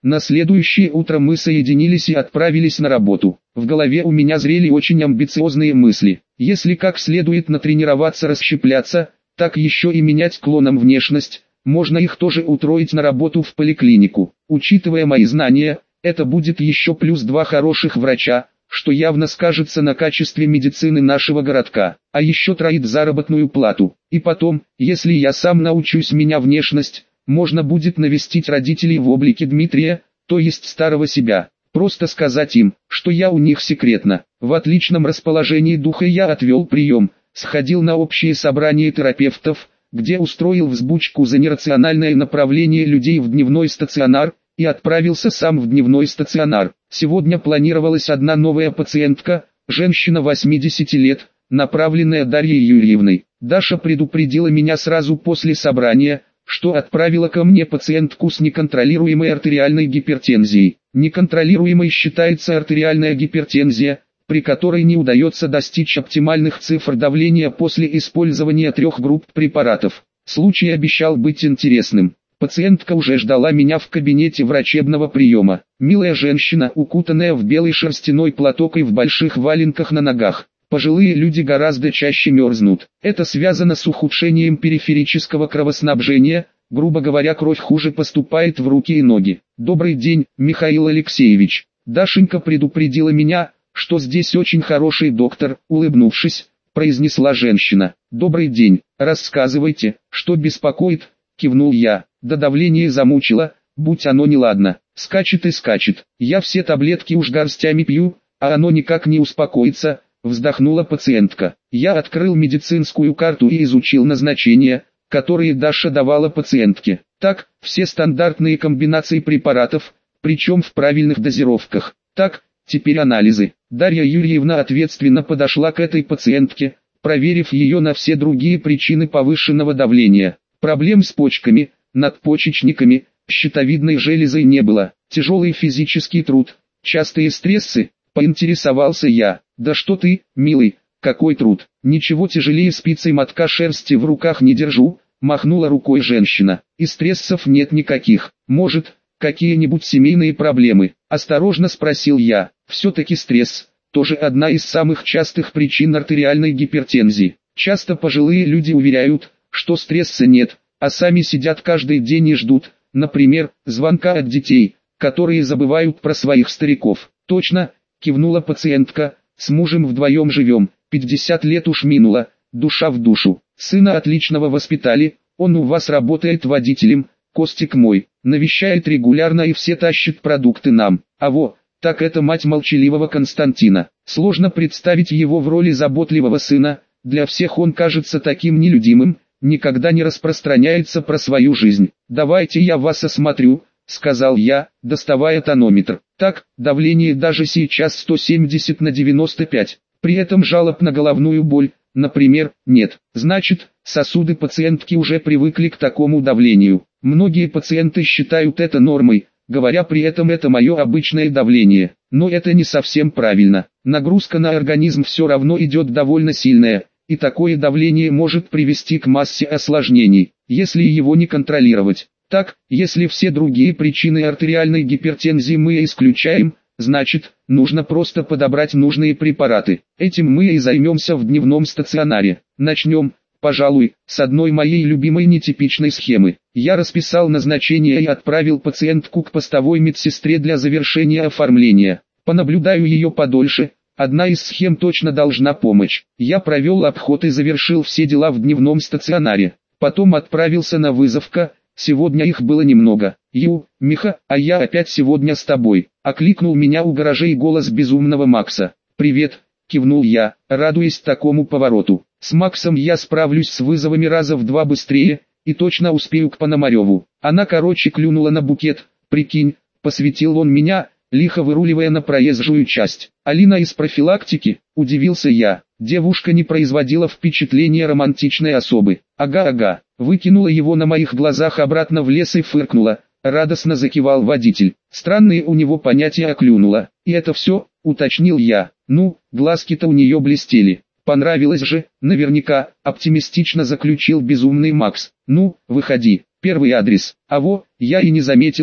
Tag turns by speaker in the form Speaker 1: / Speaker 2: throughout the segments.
Speaker 1: На следующее утро мы соединились и отправились на работу. В голове у меня зрели очень амбициозные мысли. Если как следует натренироваться расщепляться, так еще и менять клоном внешность, можно их тоже утроить на работу в поликлинику. Учитывая мои знания, это будет еще плюс 2 хороших врача, что явно скажется на качестве медицины нашего городка, а еще троит заработную плату. И потом, если я сам научусь менять внешность, можно будет навестить родителей в облике Дмитрия, то есть старого себя. Просто сказать им, что я у них секретно. В отличном расположении духа я отвел прием, сходил на общее собрание терапевтов, где устроил взбучку за нерациональное направление людей в дневной стационар, и отправился сам в дневной стационар. Сегодня планировалась одна новая пациентка, женщина 80 лет, направленная Дарьей Юрьевной. Даша предупредила меня сразу после собрания, что отправила ко мне пациентку с неконтролируемой артериальной гипертензией. Неконтролируемой считается артериальная гипертензия, при которой не удается достичь оптимальных цифр давления после использования 3 групп препаратов. Случай обещал быть интересным. Пациентка уже ждала меня в кабинете врачебного приема. Милая женщина, укутанная в белый шерстяной платок и в больших валенках на ногах. Пожилые люди гораздо чаще мерзнут. Это связано с ухудшением периферического кровоснабжения, грубо говоря, кровь хуже поступает в руки и ноги. «Добрый день, Михаил Алексеевич». Дашенька предупредила меня, что здесь очень хороший доктор, улыбнувшись, произнесла женщина. «Добрый день, рассказывайте, что беспокоит», кивнул я. «Да давление замучило, будь оно неладно, скачет и скачет. Я все таблетки уж горстями пью, а оно никак не успокоится», вздохнула пациентка. Я открыл медицинскую карту и изучил назначения, которые Даша давала пациентке. Так, все стандартные комбинации препаратов, причем в правильных дозировках. Так, теперь анализы. Дарья Юрьевна ответственно подошла к этой пациентке, проверив ее на все другие причины повышенного давления. Проблем с почками, надпочечниками, щитовидной железой не было. Тяжелый физический труд, частые стрессы, поинтересовался я. «Да что ты, милый, какой труд, ничего тяжелее спицы мотка шерсти в руках не держу», махнула рукой женщина. «И стрессов нет никаких, может, какие-нибудь семейные проблемы?» Осторожно спросил я. Все-таки стресс, тоже одна из самых частых причин артериальной гипертензии. Часто пожилые люди уверяют, что стресса нет, а сами сидят каждый день и ждут, например, звонка от детей, которые забывают про своих стариков. «Точно», кивнула пациентка, «с мужем вдвоем живем, 50 лет уж минуло, душа в душу. Сына отличного воспитали, он у вас работает водителем, Костик мой, навещает регулярно и все тащит продукты нам. А во, так это мать молчаливого Константина. Сложно представить его в роли заботливого сына, для всех он кажется таким нелюдимым, никогда не распространяется про свою жизнь. Давайте я вас осмотрю», сказал я, доставая тонометр. Так, давление даже сейчас 170 на 95, при этом жалоб на головную боль, например, нет. Значит, сосуды пациентки уже привыкли к такому давлению. Многие пациенты считают это нормой, говоря при этом это мое обычное давление. Но это не совсем правильно. Нагрузка на организм все равно идет довольно сильная, и такое давление может привести к массе осложнений, если его не контролировать. Так, если все другие причины артериальной гипертензии мы исключаем, значит, нужно просто подобрать нужные препараты. Этим мы и займемся в дневном стационаре. Начнем, пожалуй, с одной моей любимой нетипичной схемы. Я расписал назначение и отправил пациентку к постовой медсестре для завершения оформления. Понаблюдаю ее подольше, одна из схем точно должна помочь. Я провел обход и завершил все дела в дневном стационаре. Потом отправился на вызовка. Сегодня их было немного. «Миха, а я опять сегодня с тобой», — окликнул меня у гаражей голос безумного Макса. «Привет», — кивнул я, радуясь такому повороту. «С Максом я справлюсь с вызовами раза в 2 быстрее, и точно успею к Пономареву». Она короче клюнула на букет, прикинь, посвятил он меня, лихо выруливая на проезжую часть. «Алина из профилактики», — удивился я. Девушка не производила впечатления романтичной особы. «Ага», выкинула его на моих глазах обратно в лес и фыркнула. Радостно закивал водитель. Странные у него понятия клюнула. «И это все?» — уточнил я. «Ну, глазки-то у нее блестели. Понравилось же, наверняка», — оптимистично заключил безумный Макс. «Ну, выходи, первый адрес». А во, я и не заметил,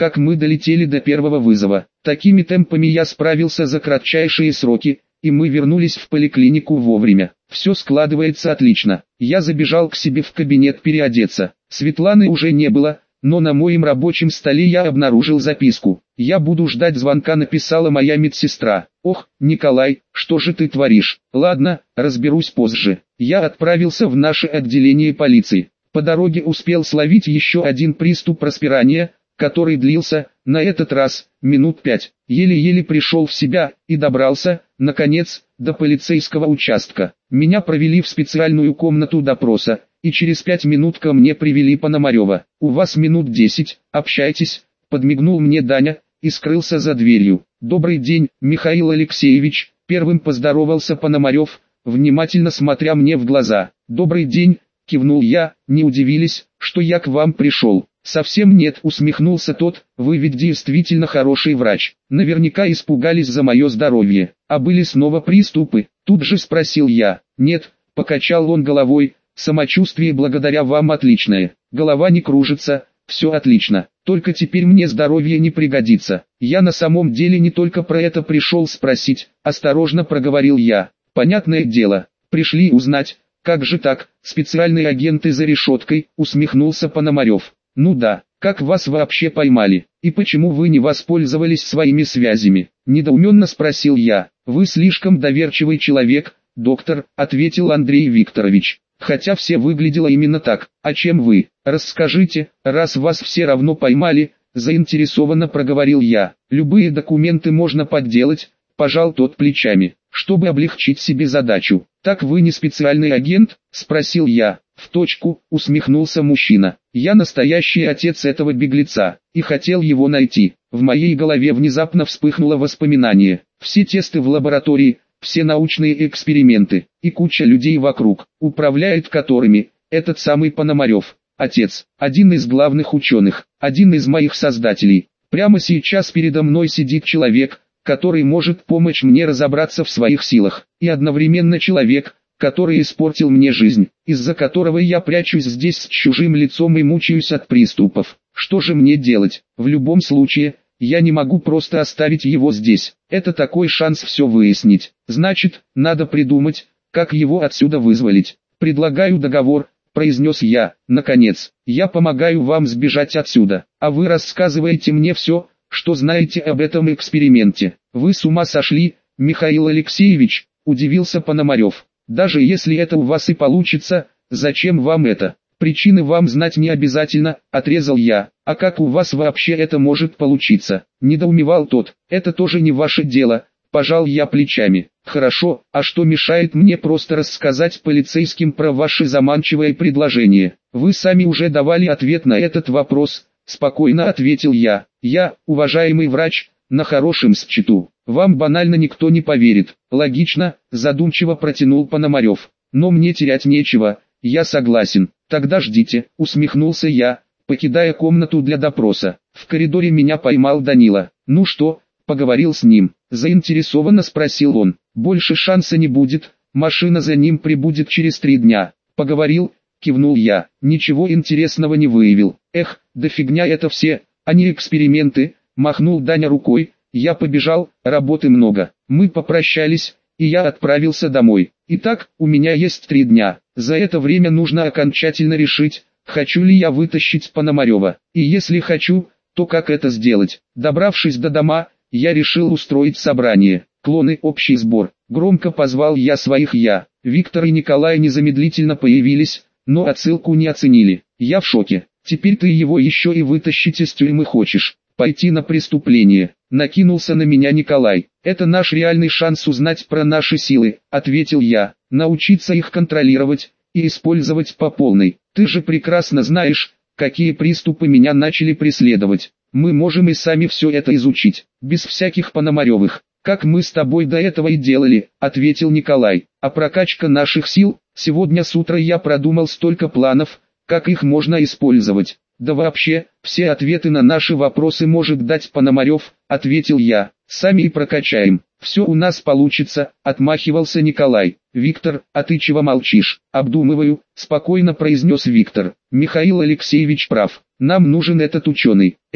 Speaker 1: как мы долетели до первого вызова. Такими темпами я справился за кратчайшие сроки, и мы вернулись в поликлинику вовремя. Все складывается отлично. Я забежал к себе в кабинет переодеться. Светланы уже не было, но на моем рабочем столе я обнаружил записку. «Я буду ждать звонка», написала моя медсестра. «Ох, Николай, что же ты творишь? Ладно, разберусь позже». Я отправился в наше отделение полиции. По дороге успел словить еще один приступ распирания, который длился, на этот раз, минут 5. Еле-еле пришел в себя и добрался, наконец, до полицейского участка. Меня провели в специальную комнату допроса, и через 5 минут ко мне привели Пономарева. «У вас минут 10, общайтесь», — подмигнул мне Даня и скрылся за дверью. «Добрый день, Михаил Алексеевич», — первым поздоровался Пономарев, внимательно смотря мне в глаза. «Добрый день», — кивнул я. «Не удивились, что я к вам пришел?» «Совсем нет», — усмехнулся тот, «вы ведь действительно хороший врач. Наверняка испугались за мое здоровье. А были снова приступы?» Тут же спросил я. «Нет», — покачал он головой, «самочувствие благодаря вам отличное. Голова не кружится, все отлично. Только теперь мне здоровье не пригодится». «Я на самом деле не только про это пришел спросить», — осторожно проговорил я. «Понятное дело, пришли узнать, как же так, специальные агенты за решеткой», — усмехнулся Пономарев. «Ну да, как вас вообще поймали, и почему вы не воспользовались своими связями?» Недоуменно спросил я. «Вы слишком доверчивый человек, доктор», — ответил Андрей Викторович. «Хотя все выглядело именно так. А чем вы? Расскажите, раз вас все равно поймали», — заинтересованно проговорил я. «Любые документы можно подделать», — пожал тот плечами, «чтобы облегчить себе задачу». «Так вы не специальный агент?» — спросил я. «В точку», — усмехнулся мужчина. «Я настоящий отец этого беглеца, и хотел его найти». В моей голове внезапно вспыхнуло воспоминание. Все тесты в лаборатории, все научные эксперименты, и куча людей вокруг, управляет которыми этот самый Пономарев, отец, один из главных ученых, один из моих создателей. Прямо сейчас передо мной сидит человек, который может помочь мне разобраться в своих силах, и одновременно человек, который испортил мне жизнь, из-за которого я прячусь здесь с чужим лицом и мучаюсь от приступов. Что же мне делать? В любом случае, я не могу просто оставить его здесь. Это такой шанс все выяснить. Значит, надо придумать, как его отсюда вызволить. «Предлагаю договор», — произнес я. «Наконец, я помогаю вам сбежать отсюда, а вы рассказываете мне все, что знаете об этом эксперименте». «Вы с ума сошли, Михаил Алексеевич?» — удивился Пономарев. «Даже если это у вас и получится, зачем вам это? Причины вам знать не обязательно», — отрезал я. «А как у вас вообще это может получиться?» — недоумевал тот. «Это тоже не ваше дело», — пожал я плечами. «Хорошо, а что мешает мне просто рассказать полицейским про ваше заманчивое предложение?» «Вы сами уже давали ответ на этот вопрос», — спокойно ответил я. «Я, уважаемый врач, на хорошем счету. Вам банально никто не поверит». «Логично», — задумчиво протянул Пономарев. «Но мне терять нечего, я согласен». «Тогда ждите», — усмехнулся я, покидая комнату для допроса. В коридоре меня поймал Данила. «Ну что, поговорил с ним?» — заинтересованно спросил он. «Больше шанса не будет, машина за ним прибудет через 3 дня». «Поговорил», — кивнул я. «Ничего интересного не выявил». «Эх, да фигня это все, а не эксперименты», — махнул Даня рукой. «Я побежал, работы много». Мы попрощались, и я отправился домой. Итак, у меня есть 3 дня. За это время нужно окончательно решить, хочу ли я вытащить Пономарева. И если хочу, то как это сделать? Добравшись до дома, я решил устроить собрание. «Клоны, общий сбор». Громко позвал я своих Виктор и Николай незамедлительно появились, но отсылку не оценили. «Я в шоке. Теперь ты его еще и вытащить из тюрьмы хочешь? Пойти на преступление?» Накинулся на меня Николай. «Это наш реальный шанс узнать про наши силы», — ответил я. «Научиться их контролировать и использовать по полной. Ты же прекрасно знаешь, какие приступы меня начали преследовать. Мы можем и сами все это изучить, без всяких Пономаревых. Как мы с тобой до этого и делали», — ответил Николай. «А прокачка наших сил, сегодня с утра я продумал столько планов, как их можно использовать. Да вообще, все ответы на наши вопросы может дать Пономарев», — ответил я. «Сами и прокачаем. Все у нас получится», — отмахивался Николай. «Виктор, а ты чего молчишь?» «Обдумываю», — спокойно произнес Виктор. «Михаил Алексеевич прав. Нам нужен этот ученый». «Эй,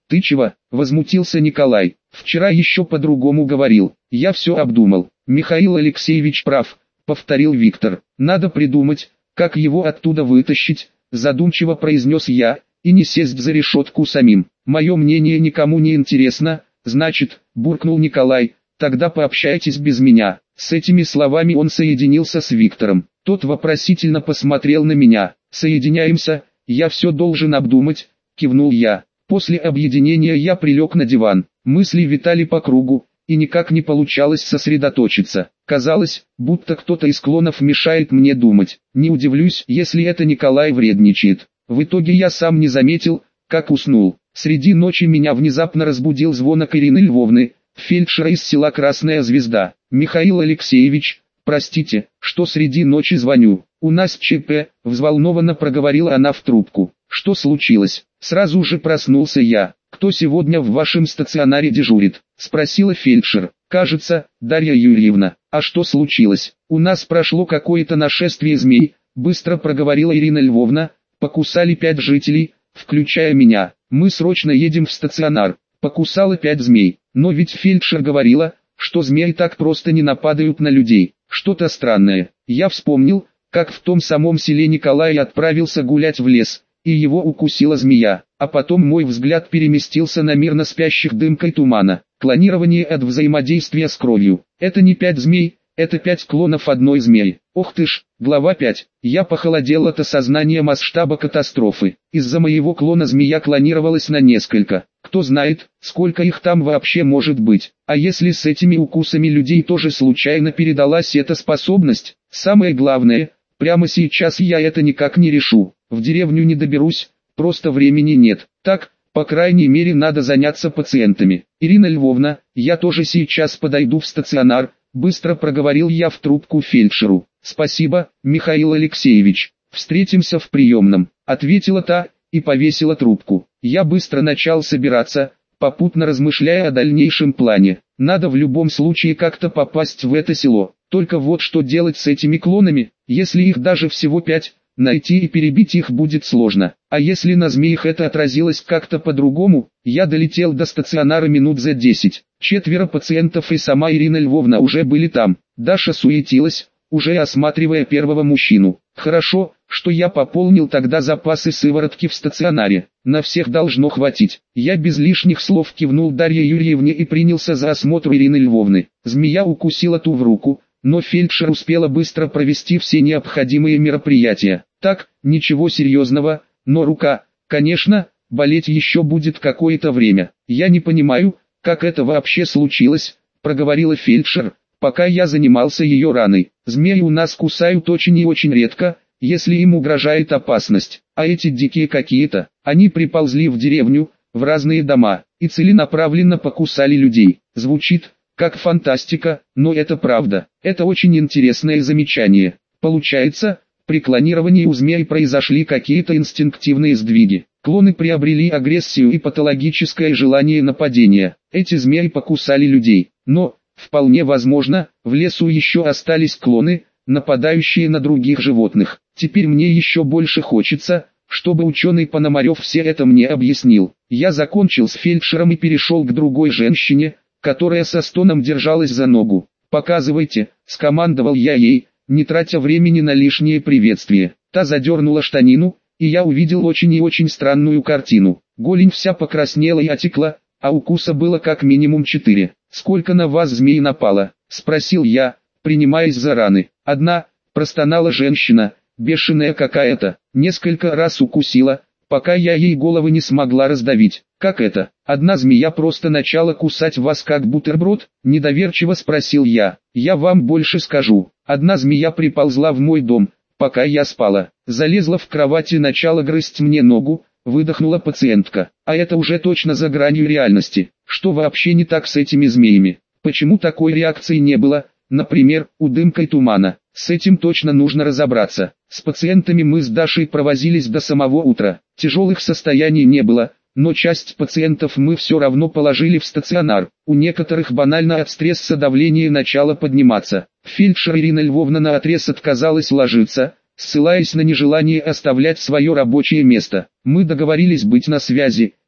Speaker 1: Ты чего? Возмутился Николай. Вчера еще по-другому говорил. Я все обдумал. Михаил Алексеевич прав, повторил Виктор. Надо придумать, как его оттуда вытащить, задумчиво произнес я, и не сесть за решетку самим. Мое мнение никому не интересно, значит, буркнул Николай, тогда пообщайтесь без меня. С этими словами он соединился с Виктором. Тот вопросительно посмотрел на меня. Соединяемся, я все должен обдумать, кивнул я. После объединения я прилег на диван. Мысли витали по кругу, и никак не получалось сосредоточиться. Казалось, будто кто-то из клонов мешает мне думать. Не удивлюсь, если это Николай вредничает. В итоге я сам не заметил, как уснул. Среди ночи меня внезапно разбудил звонок Ирины Львовны, фельдшера из села Красная Звезда. «Михаил Алексеевич, простите, что среди ночи звоню. У нас ЧП», — взволнованно проговорила она в трубку. «Что случилось?» Сразу же проснулся я. «Кто сегодня в вашем стационаре дежурит?» — спросила фельдшер. «Кажется, Дарья Юрьевна. А что случилось?» «У нас прошло какое-то нашествие змей», — быстро проговорила Ирина Львовна. «Покусали 5 жителей, включая меня. Мы срочно едем в стационар». Покусало 5 змей. Но ведь фельдшер говорила, что змеи так просто не нападают на людей. Что-то странное. Я вспомнил, как в том самом селе Николай отправился гулять в лес, и его укусила змея. А потом мой взгляд переместился на мирно спящих дымкой тумана. Клонирование от взаимодействия с кровью. Это не 5 змей, это 5 клонов одной змеи. Ох ты ж, глава 5. Я похолодел от осознания масштаба катастрофы. Из-за моего клона змея клонировалась на несколько. Кто знает, сколько их там вообще может быть. А если с этими укусами людей тоже случайно передалась эта способность? Самое главное, прямо сейчас я это никак не решу. В деревню не доберусь, просто времени нет. Так, по крайней мере, надо заняться пациентами. Ирина Львовна, я тоже сейчас подойду в стационар, быстро проговорил я в трубку фельдшеру. Спасибо, Михаил Алексеевич. Встретимся в приемном, ответила та и повесила трубку. Я быстро начал собираться, попутно размышляя о дальнейшем плане. Надо в любом случае как-то попасть в это село. Только вот что делать с этими клонами, если их даже всего 5? Найти и перебить их будет сложно. А если на змеях это отразилось как-то по-другому? Я долетел до стационара минут за 10. 4 пациентов и сама Ирина Львовна уже были там. Даша суетилась, уже осматривая первого мужчину. Хорошо, что я пополнил тогда запасы сыворотки в стационаре. На всех должно хватить. Я без лишних слов кивнул Дарье Юрьевне и принялся за осмотр Ирины Львовны. Змея укусила ту в руку, но фельдшер успела быстро провести все необходимые мероприятия. Так, ничего серьезного, но рука, конечно, болеть еще будет какое-то время. Я не понимаю, как это вообще случилось, проговорила фельдшер, пока я занимался ее раной. Змеи у нас кусают очень и очень редко, если им угрожает опасность. А эти дикие какие-то, они приползли в деревню, в разные дома, и целенаправленно покусали людей. Звучит как фантастика, но это правда. Это очень интересное замечание. Получается, при клонировании у змей произошли какие-то инстинктивные сдвиги. Клоны приобрели агрессию и патологическое желание нападения. Эти змеи покусали людей. Но, вполне возможно, в лесу еще остались клоны, нападающие на других животных. Теперь мне еще больше хочется, чтобы ученый Пономарев все это мне объяснил. Я закончил с фельдшером и перешел к другой женщине, которая со стоном держалась за ногу. «Показывайте», — скомандовал я ей, не тратя времени на лишнее приветствие. Та задернула штанину, и я увидел очень и очень странную картину. Голень вся покраснела и отекла, а укуса было как минимум 4. «Сколько на вас змей напало?» — спросил я, принимаясь за раны. «Одна», — простонала женщина, бешеная какая-то, несколько раз укусила, пока я ей головы не смогла раздавить. «Как это? Одна змея просто начала кусать вас как бутерброд?» – недоверчиво спросил я. «Я вам больше скажу. Одна змея приползла в мой дом, пока я спала, залезла в кровать и начала грызть мне ногу», – выдохнула пациентка. «А это уже точно за гранью реальности. Что вообще не так с этими змеями? Почему такой реакции не было, например, у дымкой тумана? С этим точно нужно разобраться». С пациентами мы с Дашей провозились до самого утра. Тяжелых состояний не было, но часть пациентов мы все равно положили в стационар. У некоторых банально от стресса давление начало подниматься. Фельдшер Ирина Львовна наотрез отказалась ложиться, ссылаясь на нежелание оставлять свое рабочее место. Мы договорились быть на связи,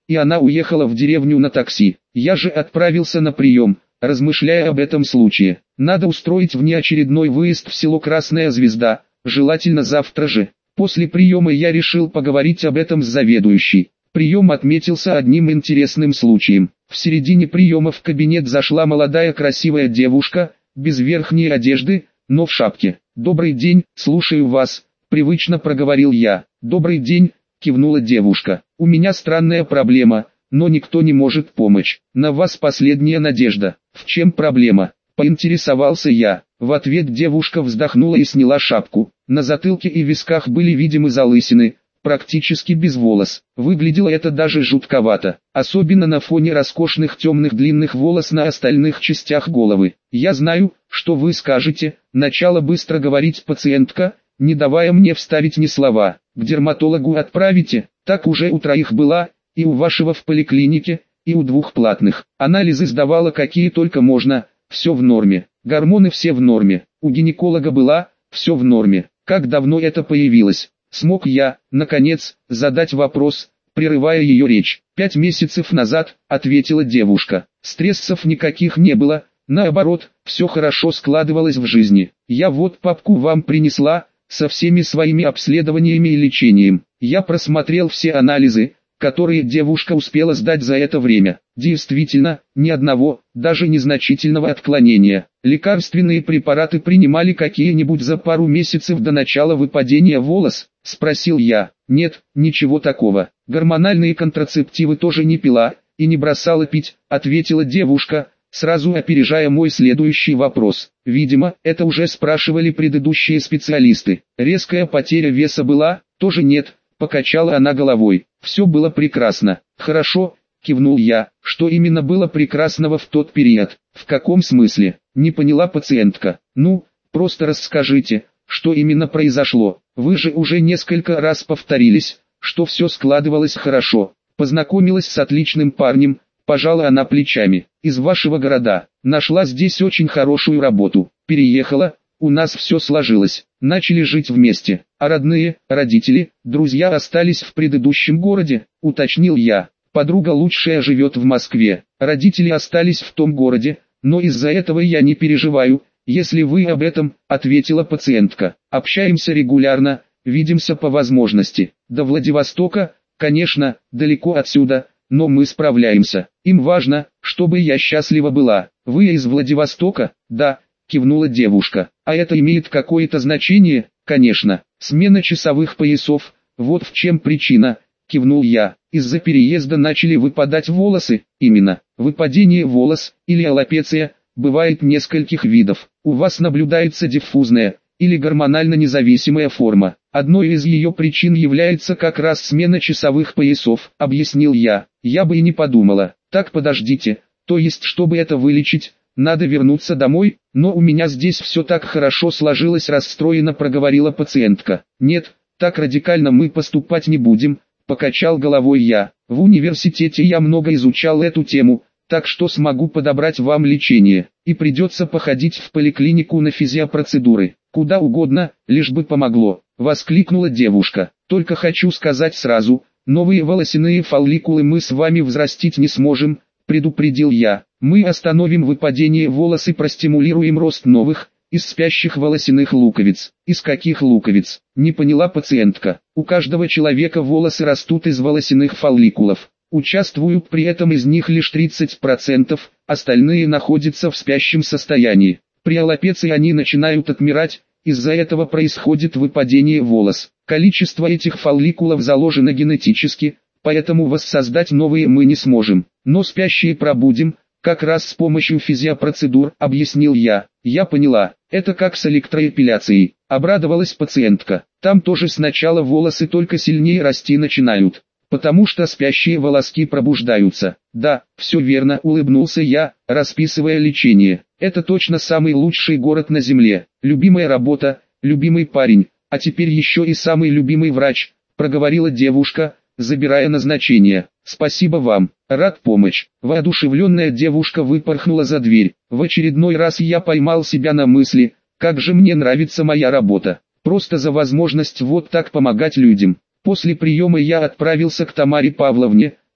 Speaker 1: и она уехала в деревню на такси. Я же отправился на прием, размышляя об этом случае. Надо устроить внеочередной выезд в село Красная Звезда, желательно завтра же. После приема я решил поговорить об этом с заведующей. Прием отметился одним интересным случаем. В середине приема в кабинет зашла молодая красивая девушка, без верхней одежды, но в шапке. «Добрый день, слушаю вас», — привычно проговорил я. «Добрый день», — кивнула девушка. «У меня странная проблема, но никто не может помочь. На вас последняя надежда». «В чем проблема?» — поинтересовался я. В ответ девушка вздохнула и сняла шапку. На затылке и висках были видимы залысины, практически без волос. Выглядело это даже жутковато, особенно на фоне роскошных темных длинных волос на остальных частях головы. «Я знаю, что вы скажете», — начала быстро говорить пациентка, не давая мне вставить ни слова. «К дерматологу отправите?» «Так уже у 3 была, и у вашего в поликлинике, и у 2 платных. Анализы сдавала какие только можно, все в норме. Гормоны все в норме. У гинеколога была, все в норме. Как давно это появилось?» Смог я, наконец, задать вопрос, прерывая ее речь. 5 месяцев назад, ответила девушка. Стрессов никаких не было, наоборот, все хорошо складывалось в жизни. Я вот папку вам принесла, со всеми своими обследованиями и лечением. Я просмотрел все анализы, которые девушка успела сдать за это время. Действительно, ни одного, даже незначительного отклонения. Лекарственные препараты принимали какие-нибудь за пару месяцев до начала выпадения волос? Спросил я. Нет, ничего такого. Гормональные контрацептивы тоже не пила, и не бросала пить, ответила девушка, сразу опережая мой следующий вопрос. Видимо, это уже спрашивали предыдущие специалисты. Резкая потеря веса была? Тоже нет, покачала она головой. Все было прекрасно. Хорошо, кивнул я. Что именно было прекрасного в тот период? В каком смысле? Не поняла пациентка. Ну, просто расскажите, что именно произошло. Вы же уже несколько раз повторились, что все складывалось хорошо. Познакомилась с отличным парнем, пожала она плечами. Из вашего города. Нашла здесь очень хорошую работу. Переехала, у нас все сложилось. Начали жить вместе. А родные, родители, друзья остались в предыдущем городе, уточнил я. Подруга лучшая живет в Москве. Родители остались в том городе, но из-за этого я не переживаю, если вы об этом, ответила пациентка. Общаемся регулярно, видимся по возможности. До Владивостока, конечно, далеко отсюда, но мы справляемся. Им важно, чтобы я счастлива была. Вы из Владивостока? Да, кивнула девушка. А это имеет какое-то значение? Конечно. Смена часовых поясов, вот в чем причина, кивнул я. Из-за переезда начали выпадать волосы. Именно. Выпадение волос, или аллопеция, бывает нескольких видов. У вас наблюдается диффузная, или гормонально независимая форма. Одной из ее причин является как раз смена часовых поясов, объяснил я. Я бы и не подумала. Так подождите, то есть чтобы это вылечить, надо вернуться домой, но у меня здесь все так хорошо сложилось, расстроенно проговорила пациентка. Нет, так радикально мы поступать не будем, покачал головой я. В университете я много изучал эту тему, так что смогу подобрать вам лечение, и придется походить в поликлинику на физиопроцедуры. Куда угодно, лишь бы помогло, воскликнула девушка. Только хочу сказать сразу, новые волосяные фолликулы мы с вами взрастить не сможем, предупредил я. Мы остановим выпадение волос и простимулируем рост новых, из спящих волосяных луковиц. Из каких луковиц? Не поняла пациентка. У каждого человека волосы растут из волосяных фолликулов. Участвуют при этом из них лишь 30%, остальные находятся в спящем состоянии. При аллопеции они начинают отмирать, из-за этого происходит выпадение волос. Количество этих фолликулов заложено генетически, поэтому воссоздать новые мы не сможем. Но спящие пробудим, как раз с помощью физиопроцедур, объяснил я. Я поняла, это как с электроэпиляцией, обрадовалась пациентка. Там тоже сначала волосы только сильнее расти начинают, потому что спящие волоски пробуждаются. Да, все верно, улыбнулся я, расписывая лечение. Это точно самый лучший город на земле. Любимая работа, любимый парень, а теперь еще и самый любимый врач, проговорила девушка, забирая назначение. Спасибо вам, рад помочь. Воодушевленная девушка выпорхнула за дверь. В очередной раз я поймал себя на мысли, как же мне нравится моя работа. Просто за возможность вот так помогать людям. После приема я отправился к Тамаре Павловне,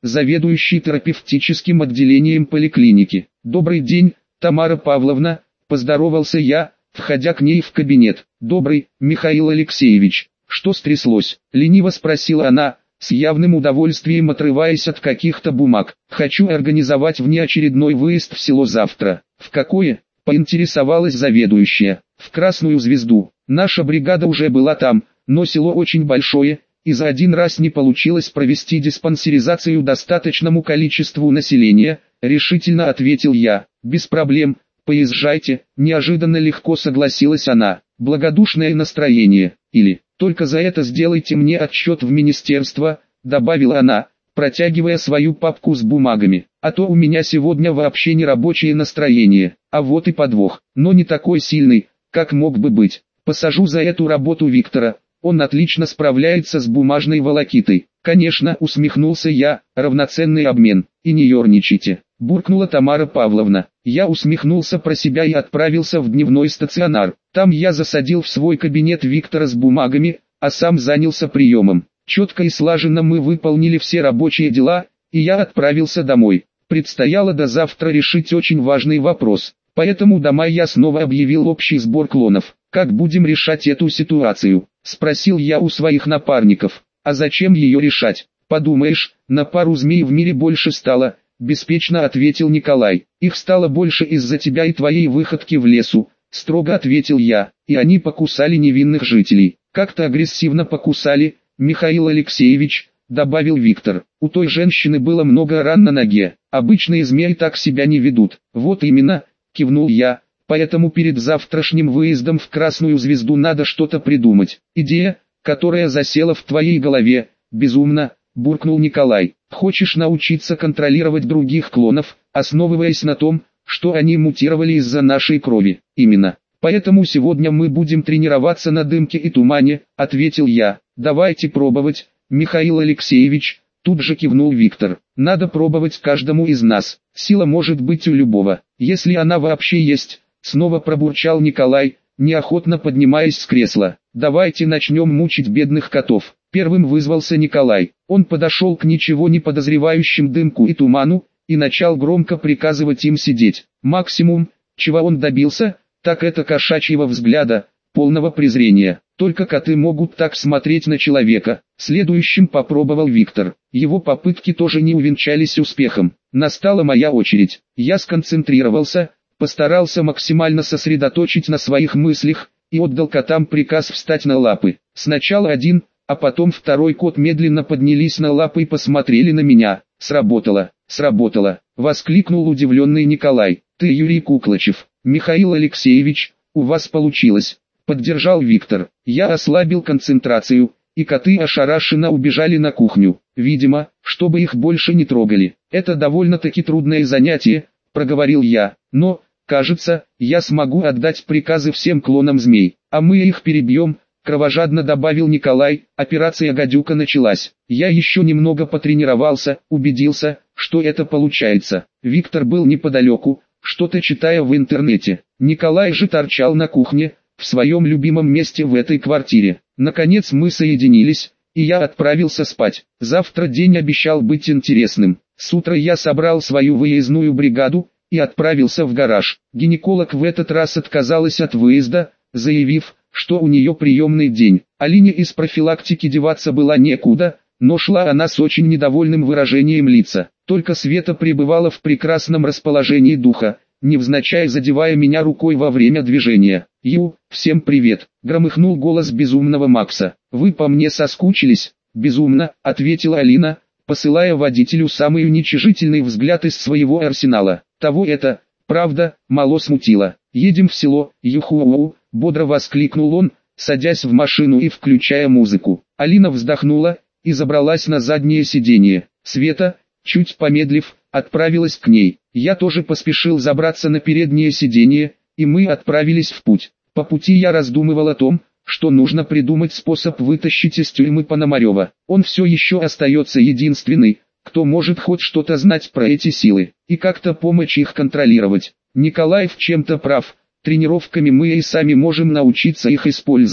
Speaker 1: заведующий терапевтическим отделением поликлиники. «Добрый день, Тамара Павловна», – поздоровался я, входя к ней в кабинет. «Добрый, Михаил Алексеевич. Что стряслось?» – лениво спросила она, с явным удовольствием отрываясь от каких-то бумаг. «Хочу организовать внеочередной выезд в село завтра». «В какое?» – поинтересовалась заведующая. «В Красную Звезду. Наша бригада уже была там, но село очень большое, и за один раз не получилось провести диспансеризацию достаточному количеству населения», – решительно ответил я. «Без проблем, поезжайте», – неожиданно легко согласилась она. «Благодушное настроение, или только за это сделайте мне отчет в министерство», – добавила она, протягивая свою папку с бумагами. «А то у меня сегодня вообще не рабочее настроение, а вот и подвох, но не такой сильный, как мог бы быть. Посажу за эту работу Виктора, он отлично справляется с бумажной волокитой». «Конечно», – усмехнулся я, – «равноценный обмен, и не ерничайте», – буркнула Тамара Павловна. Я усмехнулся про себя и отправился в дневной стационар. Там я засадил в свой кабинет Виктора с бумагами, а сам занялся приемом. Четко и слаженно мы выполнили все рабочие дела, и я отправился домой. Предстояло до завтра решить очень важный вопрос. Поэтому дома я снова объявил общий сбор клонов. «Как будем решать эту ситуацию?» – спросил я у своих напарников. «А зачем ее решать? Подумаешь, на пару змей в мире больше стало», – беспечно ответил Николай. «Их стало больше из-за тебя и твоей выходки в лесу», – строго ответил я. «И они покусали невинных жителей. Как-то агрессивно покусали, Михаил Алексеевич», – добавил Виктор. «У той женщины было много ран на ноге. Обычные змеи так себя не ведут». «Вот именно», – кивнул я. «Поэтому перед завтрашним выездом в Красную Звезду надо что-то придумать. Идея, которая засела в твоей голове, безумно», – буркнул Николай. «Хочешь научиться контролировать других клонов, основываясь на том, что они мутировали из-за нашей крови?» «Именно. Поэтому сегодня мы будем тренироваться на дымке и тумане», – ответил я. «Давайте пробовать, Михаил Алексеевич», – тут же кивнул Виктор. «Надо пробовать каждому из нас. Сила может быть у любого, если она вообще есть», – снова пробурчал Николай, неохотно поднимаясь с кресла. «Давайте начнем мучить бедных котов». Первым вызвался Николай. Он подошел к ничего не подозревающим дымку и туману, и начал громко приказывать им сидеть. Максимум, чего он добился, так это кошачьего взгляда, полного презрения. Только коты могут так смотреть на человека. Следующим попробовал Виктор. Его попытки тоже не увенчались успехом. Настала моя очередь. Я сконцентрировался, постарался максимально сосредоточить на своих мыслях, и отдал котам приказ встать на лапы. Сначала один, а потом второй кот медленно поднялись на лапы и посмотрели на меня. «Сработало, сработало!» – воскликнул удивленный Николай. «Ты, Юрий Куклачев, Михаил Алексеевич, у вас получилось!» – поддержал Виктор. Я ослабил концентрацию, и коты ошарашенно убежали на кухню. Видимо, чтобы их больше не трогали. «Это довольно-таки трудное занятие», – проговорил я. «Но, кажется, я смогу отдать приказы всем клонам змей, а мы их перебьем», – кровожадно добавил Николай. Операция «Гадюка» началась. Я еще немного потренировался, убедился, что это получается. Виктор был неподалеку, что-то читая в интернете. Николай же торчал на кухне, в своем любимом месте в этой квартире. Наконец мы соединились, и я отправился спать. Завтра день обещал быть интересным. С утра я собрал свою выездную бригаду и отправился в гараж. Гинеколог в этот раз отказалась от выезда, заявив, что у нее приемный день. Алине из профилактики деваться было некуда, но шла она с очень недовольным выражением лица. Только Света пребывала в прекрасном расположении духа, невзначай задевая меня рукой во время движения. Всем привет!» – громыхнул голос безумного Макса. «Вы по мне соскучились?» «Безумно», – ответила Алина, посылая водителю самый уничижительный взгляд из своего арсенала. Того это, правда, мало смутило. «Едем в село, юху-у-у», – бодро воскликнул он, садясь в машину и включая музыку. Алина вздохнула и забралась на заднее сиденье. Света, чуть помедлив, отправилась к ней. Я тоже поспешил забраться на переднее сиденье, и мы отправились в путь. По пути я раздумывал о том, что нужно придумать способ вытащить из тюрьмы Пономарева. Он все еще остается единственный, кто может хоть что-то знать про эти силы, и как-то помочь их контролировать. Николай в чем-то прав, тренировками мы и сами можем научиться их использовать.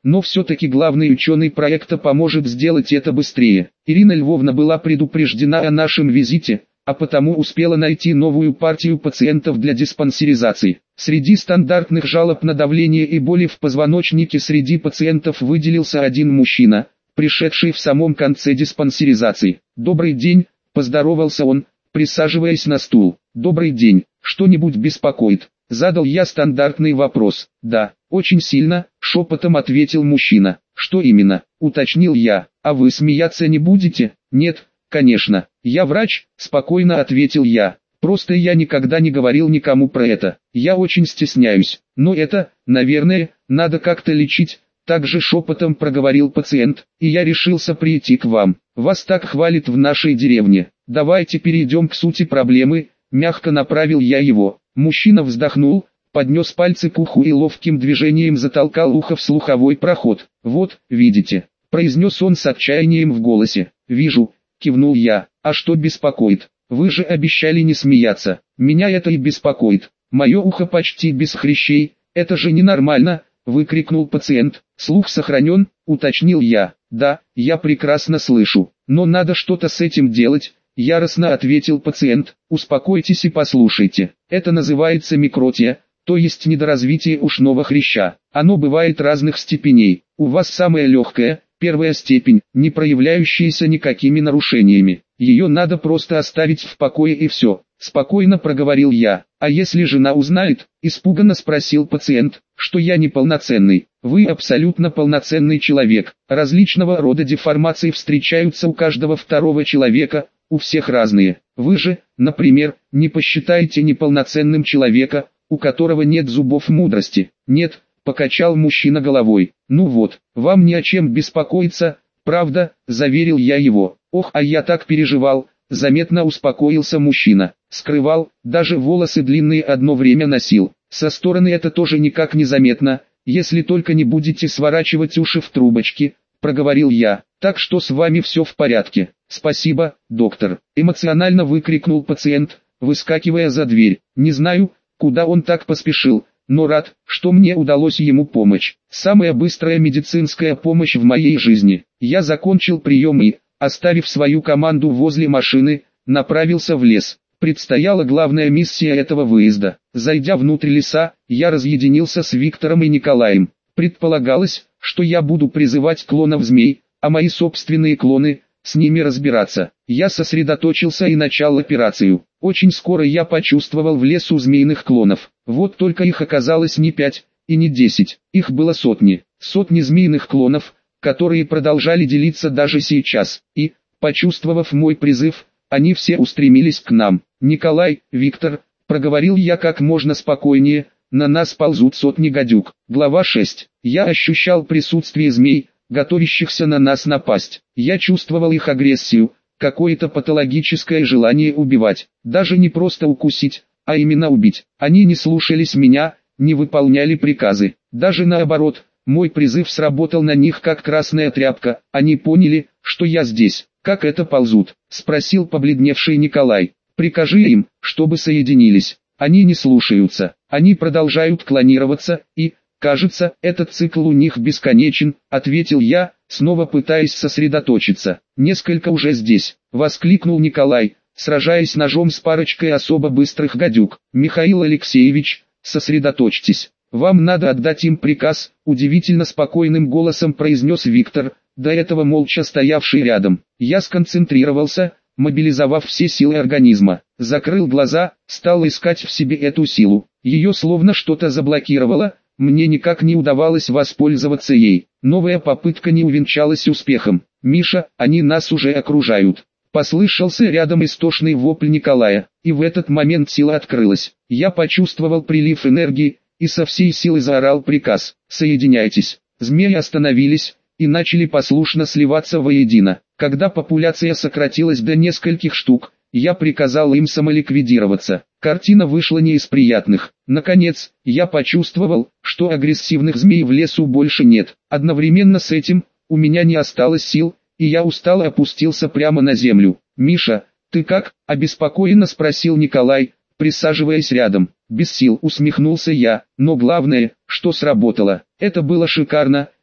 Speaker 1: но все-таки главный ученый проекта поможет сделать это быстрее. Ирина Львовна была предупреждена о нашем визите, а потому успела найти новую партию пациентов для диспансеризации. Среди стандартных жалоб на давление и боли в позвоночнике среди пациентов выделился один мужчина, пришедший в самом конце диспансеризации. «Добрый день», – поздоровался он, присаживаясь на стул. «Добрый день, что-нибудь беспокоит?» Задал я стандартный вопрос. «Да, очень сильно», – шепотом ответил мужчина. «Что именно?» – уточнил я. «А вы смеяться не будете?» «Нет, конечно. Я врач», – спокойно ответил я. «Просто я никогда не говорил никому про это. Я очень стесняюсь. Но это, наверное, надо как-то лечить». Также шепотом проговорил пациент, и я решился прийти к вам. Вас так хвалят в нашей деревне. Давайте перейдем к сути проблемы, мягко направил я его. Мужчина вздохнул, поднес пальцы к уху и ловким движением затолкал ухо в слуховой проход. Вот, видите, произнес он с отчаянием в голосе. Вижу, кивнул я. А что беспокоит? Вы же обещали не смеяться. Меня это и беспокоит. Мое ухо почти без хрящей, это же ненормально. Выкрикнул пациент. «Слух сохранен?» – уточнил я. «Да, я прекрасно слышу, но надо что-то с этим делать», – яростно ответил пациент. «Успокойтесь и послушайте. Это называется микротия, то есть недоразвитие ушного хряща. Оно бывает разных степеней. У вас самая легкая, первая степень, не проявляющаяся никакими нарушениями. Ее надо просто оставить в покое и все», – спокойно проговорил я. «А если жена узнает?» – испуганно спросил пациент. «Что я неполноценный? Вы абсолютно полноценный человек. Различного рода деформации встречаются у каждого второго человека, у всех разные. Вы же, например, не посчитаете неполноценным человека, у которого нет зубов мудрости». «Нет», – покачал мужчина головой. «Ну вот, вам не о чем беспокоиться, правда», – заверил я его. «Ох, а я так переживал», – заметно успокоился мужчина. «Скрывал, даже волосы длинные одно время носил. Со стороны это тоже никак не заметно, если только не будете сворачивать уши в трубочки», – проговорил я. «Так что с вами все в порядке». «Спасибо, доктор», – эмоционально выкрикнул пациент, выскакивая за дверь. Не знаю, куда он так поспешил, но рад, что мне удалось ему помочь. Самая быстрая медицинская помощь в моей жизни. Я закончил прием и, оставив свою команду возле машины, направился в лес. Предстояла главная миссия этого выезда. Зайдя внутрь леса, я разъединился с Виктором и Николаем. Предполагалось, что я буду призывать клонов змей, а мои собственные клоны, с ними разбираться. Я сосредоточился и начал операцию. Очень скоро я почувствовал в лесу змеиных клонов. Вот только их оказалось не 5 и не 10, их было сотни. Сотни змеиных клонов, которые продолжали делиться даже сейчас. И, почувствовав мой призыв, они все устремились к нам. «Николай, Виктор», – проговорил я как можно спокойнее, – «на нас ползут сотни гадюк». Глава 6. Я ощущал присутствие змей, готовящихся на нас напасть. Я чувствовал их агрессию, какое-то патологическое желание убивать. Даже не просто укусить, а именно убить. Они не слушались меня, не выполняли приказы. Даже наоборот, мой призыв сработал на них как красная тряпка. Они поняли, что я здесь. «Как это ползут?» – спросил побледневший Николай. «Прикажи им, чтобы соединились. Они не слушаются. Они продолжают клонироваться, и, кажется, этот цикл у них бесконечен», – ответил я, снова пытаясь сосредоточиться. «Несколько уже здесь», – воскликнул Николай, сражаясь ножом с парочкой особо быстрых гадюк. «Михаил Алексеевич, сосредоточьтесь. Вам надо отдать им приказ», – удивительно спокойным голосом произнес Виктор, до этого молча стоявший рядом. Я сконцентрировался, мобилизовав все силы организма, закрыл глаза, стал искать в себе эту силу. Ее словно что-то заблокировало, мне никак не удавалось воспользоваться ей. Новая попытка не увенчалась успехом. «Миша, они нас уже окружают». Послышался рядом истошный вопль Николая, и в этот момент сила открылась. Я почувствовал прилив энергии, и со всей силы заорал приказ: «Соединяйтесь». Змеи остановились и начали послушно сливаться воедино. Когда популяция сократилась до нескольких штук, я приказал им самоликвидироваться. Картина вышла не из приятных. Наконец, я почувствовал, что агрессивных змей в лесу больше нет. Одновременно с этим, у меня не осталось сил, и я устало опустился прямо на землю. «Миша, ты как?» – обеспокоенно спросил Николай, присаживаясь рядом. «Без сил», – усмехнулся я, – «но главное, что сработало. Это было шикарно,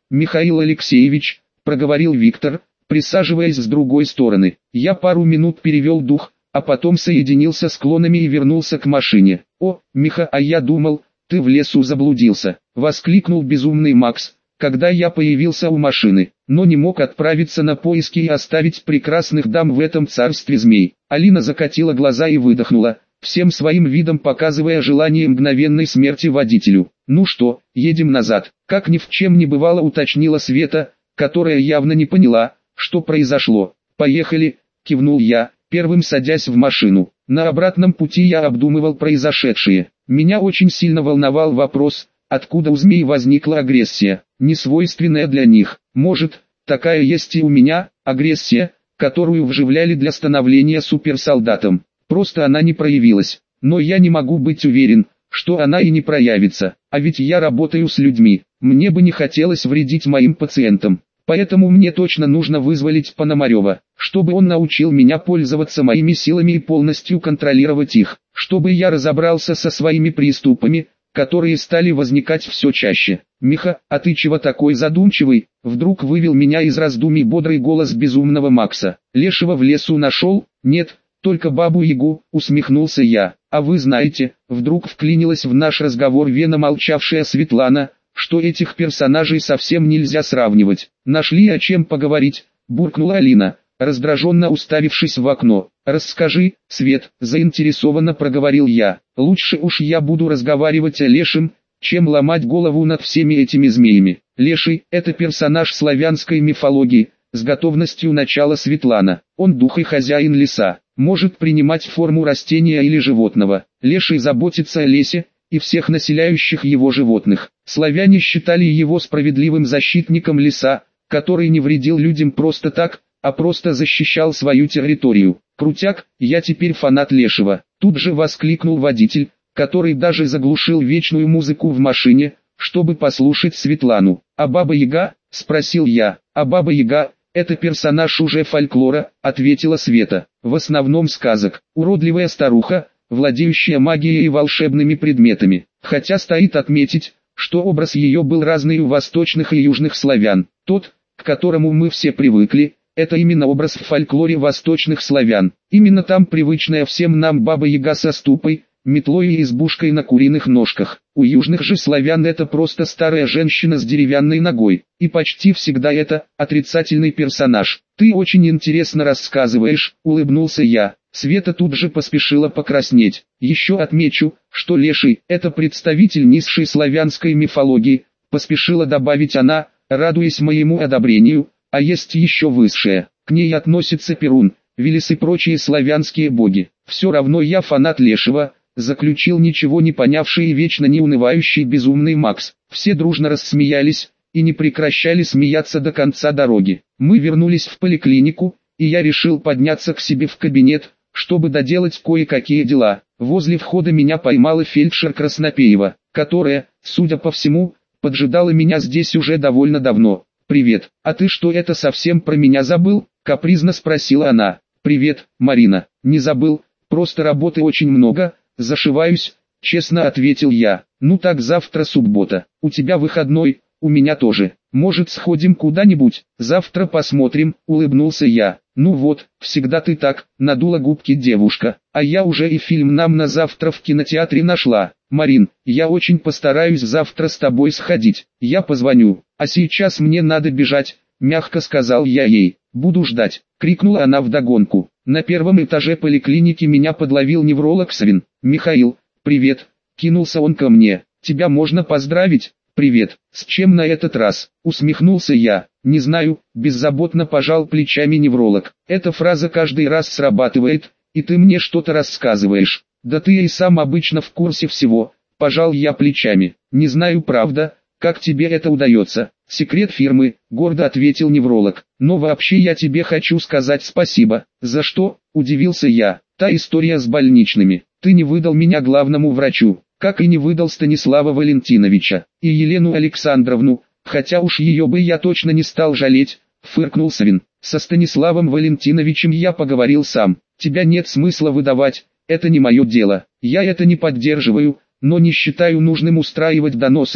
Speaker 1: Михаил Алексеевич, проговорил Виктор, присаживаясь с другой стороны. Я пару минут перевел дух, а потом соединился с клонами и вернулся к машине. «О, Миха, а я думал, ты в лесу заблудился», — воскликнул безумный Макс, когда я появился у машины, но не мог отправиться на поиски и оставить прекрасных дам в этом царстве змей. Алина закатила глаза и выдохнула, всем своим видом показывая желание мгновенной смерти водителю. «Ну что, едем назад», — как ни в чем не бывало уточнила Света, которая явно не поняла, что произошло. «Поехали», — кивнул я, первым садясь в машину. На обратном пути я обдумывал произошедшее. Меня очень сильно волновал вопрос, откуда у змей возникла агрессия, несвойственная для них. Может, такая есть и у меня, агрессия, которую вживляли для становления суперсолдатом. Просто она не проявилась. Но я не могу быть уверен, что она и не проявится. А ведь я работаю с людьми. Мне бы не хотелось вредить моим пациентам. Поэтому мне точно нужно вызволить Пономарева, чтобы он научил меня пользоваться моими силами и полностью контролировать их, чтобы я разобрался со своими приступами, которые стали возникать все чаще. «Миха, а ты чего такой задумчивый?» Вдруг вывел меня из раздумий бодрый голос безумного Макса. «Лешего в лесу нашел?» «Нет, только бабу-ягу», усмехнулся я. «А вы знаете», вдруг вклинилась в наш разговор вечно молчавшая Светлана, что этих персонажей совсем нельзя сравнивать. «Нашли о чем поговорить», буркнула Алина, раздраженно уставившись в окно. «Расскажи, Свет», заинтересованно проговорил я. «Лучше уж я буду разговаривать о Лешем, чем ломать голову над всеми этими змеями». Леший – это персонаж славянской мифологии, с готовностью начала Светлана. Он дух и хозяин леса, может принимать форму растения или животного. Леший заботится о лесе и всех населяющих его животных. Славяне считали его справедливым защитником леса, который не вредил людям просто так, а просто защищал свою территорию. «Крутяк, я теперь фанат Лешего», тут же воскликнул водитель, который даже заглушил вечную музыку в машине, чтобы послушать Светлану. «А Баба-Яга?» – спросил я. «А Баба-Яга – это персонаж уже фольклора», – ответила Света. «В основном сказок. Уродливая старуха, владеющая магией и волшебными предметами. Хотя стоит отметить, что образ ее был разный у восточных и южных славян. Тот, к которому мы все привыкли, это именно образ в фольклоре восточных славян. Именно там привычная всем нам Баба-Яга со ступой, метлой и избушкой на куриных ножках. У южных же славян это просто старая женщина с деревянной ногой. И почти всегда это отрицательный персонаж. «Ты очень интересно рассказываешь», — улыбнулся я. Света тут же поспешила покраснеть. «Еще отмечу, что Леший – это представитель низшей славянской мифологии», – поспешила добавить она, радуясь моему одобрению, «а есть еще высшая. К ней относится Перун, Велес и прочие славянские боги. Все равно я фанат Лешего», – заключил ничего не понявший и вечно неунывающий безумный Макс. Все дружно рассмеялись и не прекращали смеяться до конца дороги. Мы вернулись в поликлинику, и я решил подняться к себе в кабинет, чтобы доделать кое-какие дела. Возле входа меня поймала фельдшер Краснопеева, которая, судя по всему, поджидала меня здесь уже довольно давно. «Привет, а ты что это совсем про меня забыл?» – капризно спросила она. «Привет, Марина, не забыл, просто работы очень много, зашиваюсь», – честно ответил я. «Ну так завтра суббота, у тебя выходной, у меня тоже. Может сходим куда-нибудь?» «Завтра посмотрим», – улыбнулся я. «Ну вот, всегда ты так», – надула губки девушка. «А я уже и фильм нам на завтра в кинотеатре нашла. Марин, я очень постараюсь завтра с тобой сходить. Я позвоню, а сейчас мне надо бежать», – мягко сказал я ей. «Буду ждать», – крикнула она вдогонку. На первом этаже поликлиники меня подловил невролог Свин. «Михаил, привет», – кинулся он ко мне. «Тебя можно поздравить?» «Привет, с чем на этот раз?» – усмехнулся я. «Не знаю», – беззаботно пожал плечами невролог. «Эта фраза каждый раз срабатывает, и ты мне что-то рассказываешь. Да ты и сам обычно в курсе всего», – пожал я плечами. «Не знаю, правда, как тебе это удается. Секрет фирмы», – гордо ответил невролог. «Но вообще я тебе хочу сказать спасибо». «За что?» – удивился я. «Та история с больничными. Ты не выдал меня главному врачу, как и не выдал Станислава Валентиновича и Елену Александровну, хотя уж ее бы я точно не стал жалеть», – фыркнул Свин. «Со Станиславом Валентиновичем я поговорил сам. Тебя нет смысла выдавать, это не мое дело. Я это не поддерживаю, но не считаю нужным устраивать доносы», –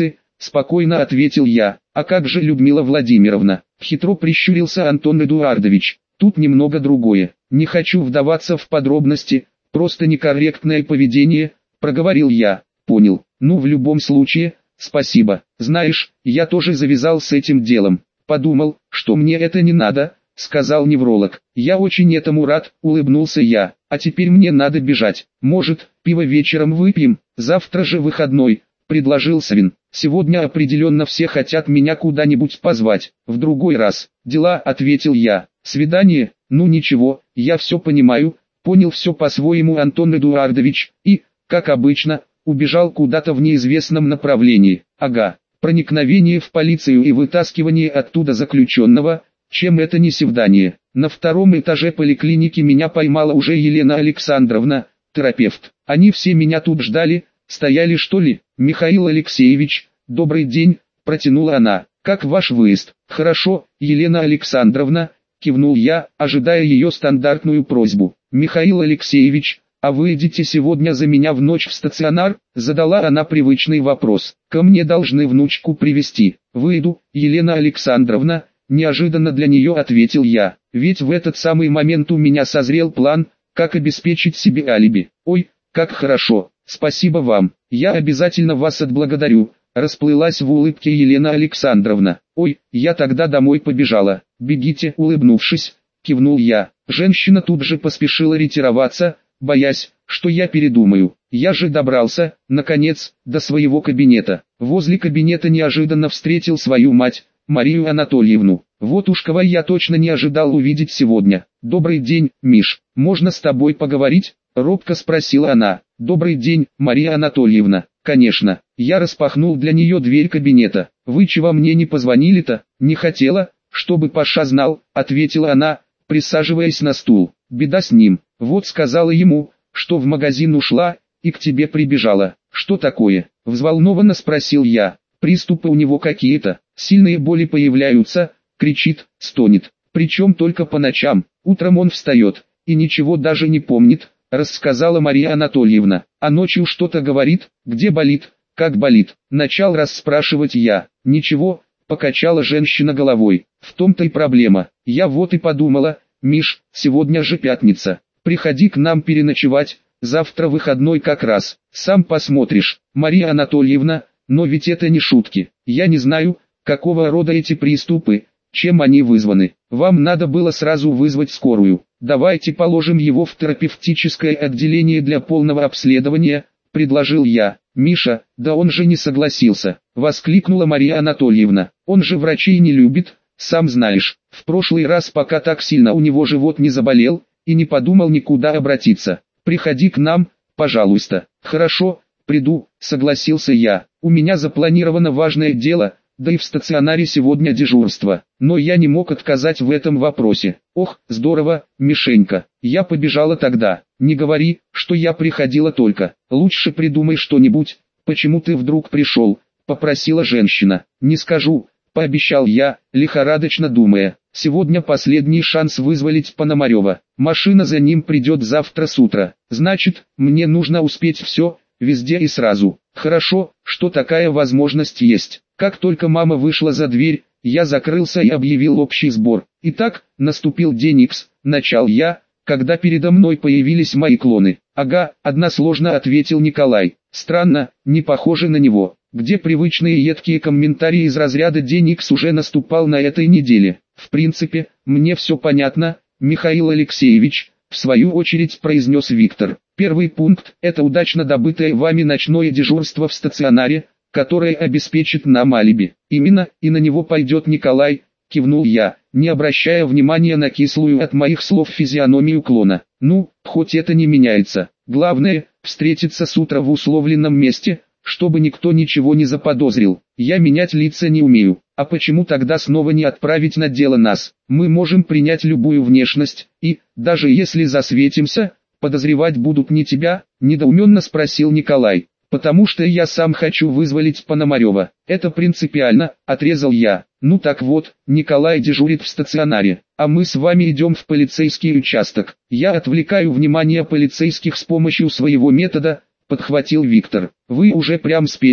Speaker 1: спокойно ответил я. А как же Людмила Владимировна? Хитро прищурился Антон Эдуардович. Тут немного другое. Не хочу вдаваться в подробности, просто некорректное поведение, проговорил я. Понял. Ну в любом случае, спасибо. Знаешь, я тоже завязал с этим делом. Подумал, что мне это не надо, сказал невролог. Я очень этому рад, улыбнулся я. А теперь мне надо бежать. Может, пиво вечером выпьем? Завтра же выходной, предложил Савин. Сегодня определенно все хотят меня куда-нибудь позвать. В другой раз. Дела, ответил я. Свидание? Ну ничего, я все понимаю. Понял все по-своему Антон Эдуардович. И, как обычно, убежал куда-то в неизвестном направлении. Ага, проникновение в полицию и вытаскивание оттуда заключенного, чем это не свидание. На втором этаже поликлиники меня поймала уже Елена Александровна, терапевт. Они все меня тут ждали, стояли что ли? Михаил Алексеевич, добрый день, протянула она. Как ваш выезд? Хорошо, Елена Александровна, кивнул я, ожидая ее стандартную просьбу. Михаил Алексеевич, а вы идите сегодня за меня в ночь в стационар? Задала она привычный вопрос. Ко мне должны внучку привезти. Выйду, Елена Александровна, неожиданно для нее ответил я. Ведь в этот самый момент у меня созрел план, как обеспечить себе алиби. Ой, как хорошо, спасибо вам, я обязательно вас отблагодарю. Расплылась в улыбке Елена Александровна. Ой, я тогда домой побежала. Бегите, улыбнувшись, кивнул я. Женщина тут же поспешила ретироваться, боясь, что я передумаю. Я же добрался, наконец, до своего кабинета. Возле кабинета неожиданно встретил свою мать, Марию Анатольевну. Вот уж кого я точно не ожидал увидеть сегодня. «Добрый день, Миш, можно с тобой поговорить?» — робко спросила она. «Добрый день, Мария Анатольевна». «Конечно». Я распахнул для нее дверь кабинета. «Вы чего мне не позвонили-то?» «Не хотела, чтобы Паша знал», — ответила она, присаживаясь на стул. «Беда с ним. Вот сказала ему, что в магазин ушла, и к тебе прибежала». «Что такое?» — взволнованно спросил я. «Приступы у него какие-то, сильные боли появляются», — кричит, стонет. «Причем только по ночам, утром он встает, и ничего даже не помнит», — рассказала Мария Анатольевна. «А ночью что-то говорит, где болит, как болит». Начал расспрашивать я. «Ничего», — покачала женщина головой. «В том-то и проблема. Я вот и подумала, Миш, сегодня же пятница. Приходи к нам переночевать, завтра выходной как раз. Сам посмотришь, Мария Анатольевна, но ведь это не шутки. Я не знаю, какого рода эти приступы, чем они вызваны. Вам надо было сразу вызвать скорую. Давайте положим его в терапевтическое отделение для полного обследования», — предложил я. «Миша, да он же не согласился», — воскликнула Мария Анатольевна. «Он же врачей не любит, сам знаешь. В прошлый раз пока так сильно у него живот не заболел, и не подумал никуда обратиться. Приходи к нам, пожалуйста». «Хорошо, приду», — согласился я. «У меня запланировано важное дело, да и в стационаре сегодня дежурство. Но я не мог отказать в этом вопросе». «Ох, здорово, Мишенька, я побежала тогда. Не говори, что я приходила только. Лучше придумай что-нибудь, почему ты вдруг пришел», — попросила женщина. «Не скажу», — пообещал я, лихорадочно думая. «Сегодня последний шанс вызволить Пономарева. Машина за ним придет завтра с утра. Значит, мне нужно успеть все, везде и сразу. Хорошо, что такая возможность есть». Как только мама вышла за дверь, я закрылся и объявил общий сбор. Итак, наступил день Икс, начал я, когда передо мной появились мои клоны. «Ага», — односложно ответил Николай. «Странно, не похоже на него». Где привычные едкие комментарии из разряда «День Икс уже наступал на этой неделе». «В принципе, мне все понятно, Михаил Алексеевич», — в свою очередь произнес Виктор. «Первый пункт — это удачно добытое вами ночное дежурство в стационаре, которое обеспечит нам алиби. Именно, и на него пойдет Николай», — кивнул я, не обращая внимания на кислую от моих слов физиономию клона. «Ну, хоть это не меняется. Главное, встретиться с утра в условленном месте, чтобы никто ничего не заподозрил. Я менять лица не умею. А почему тогда снова не отправить на дело нас? Мы можем принять любую внешность, и, даже если засветимся, подозревать будут не тебя?» — недоуменно спросил Николай. «Потому что я сам хочу вызволить Пономарева. Это принципиально», — отрезал я. «Ну так вот, Николай дежурит в стационаре, а мы с вами идем в полицейский участок. Я отвлекаю внимание полицейских с помощью своего метода», — подхватил Виктор. «Вы уже прям спелись»,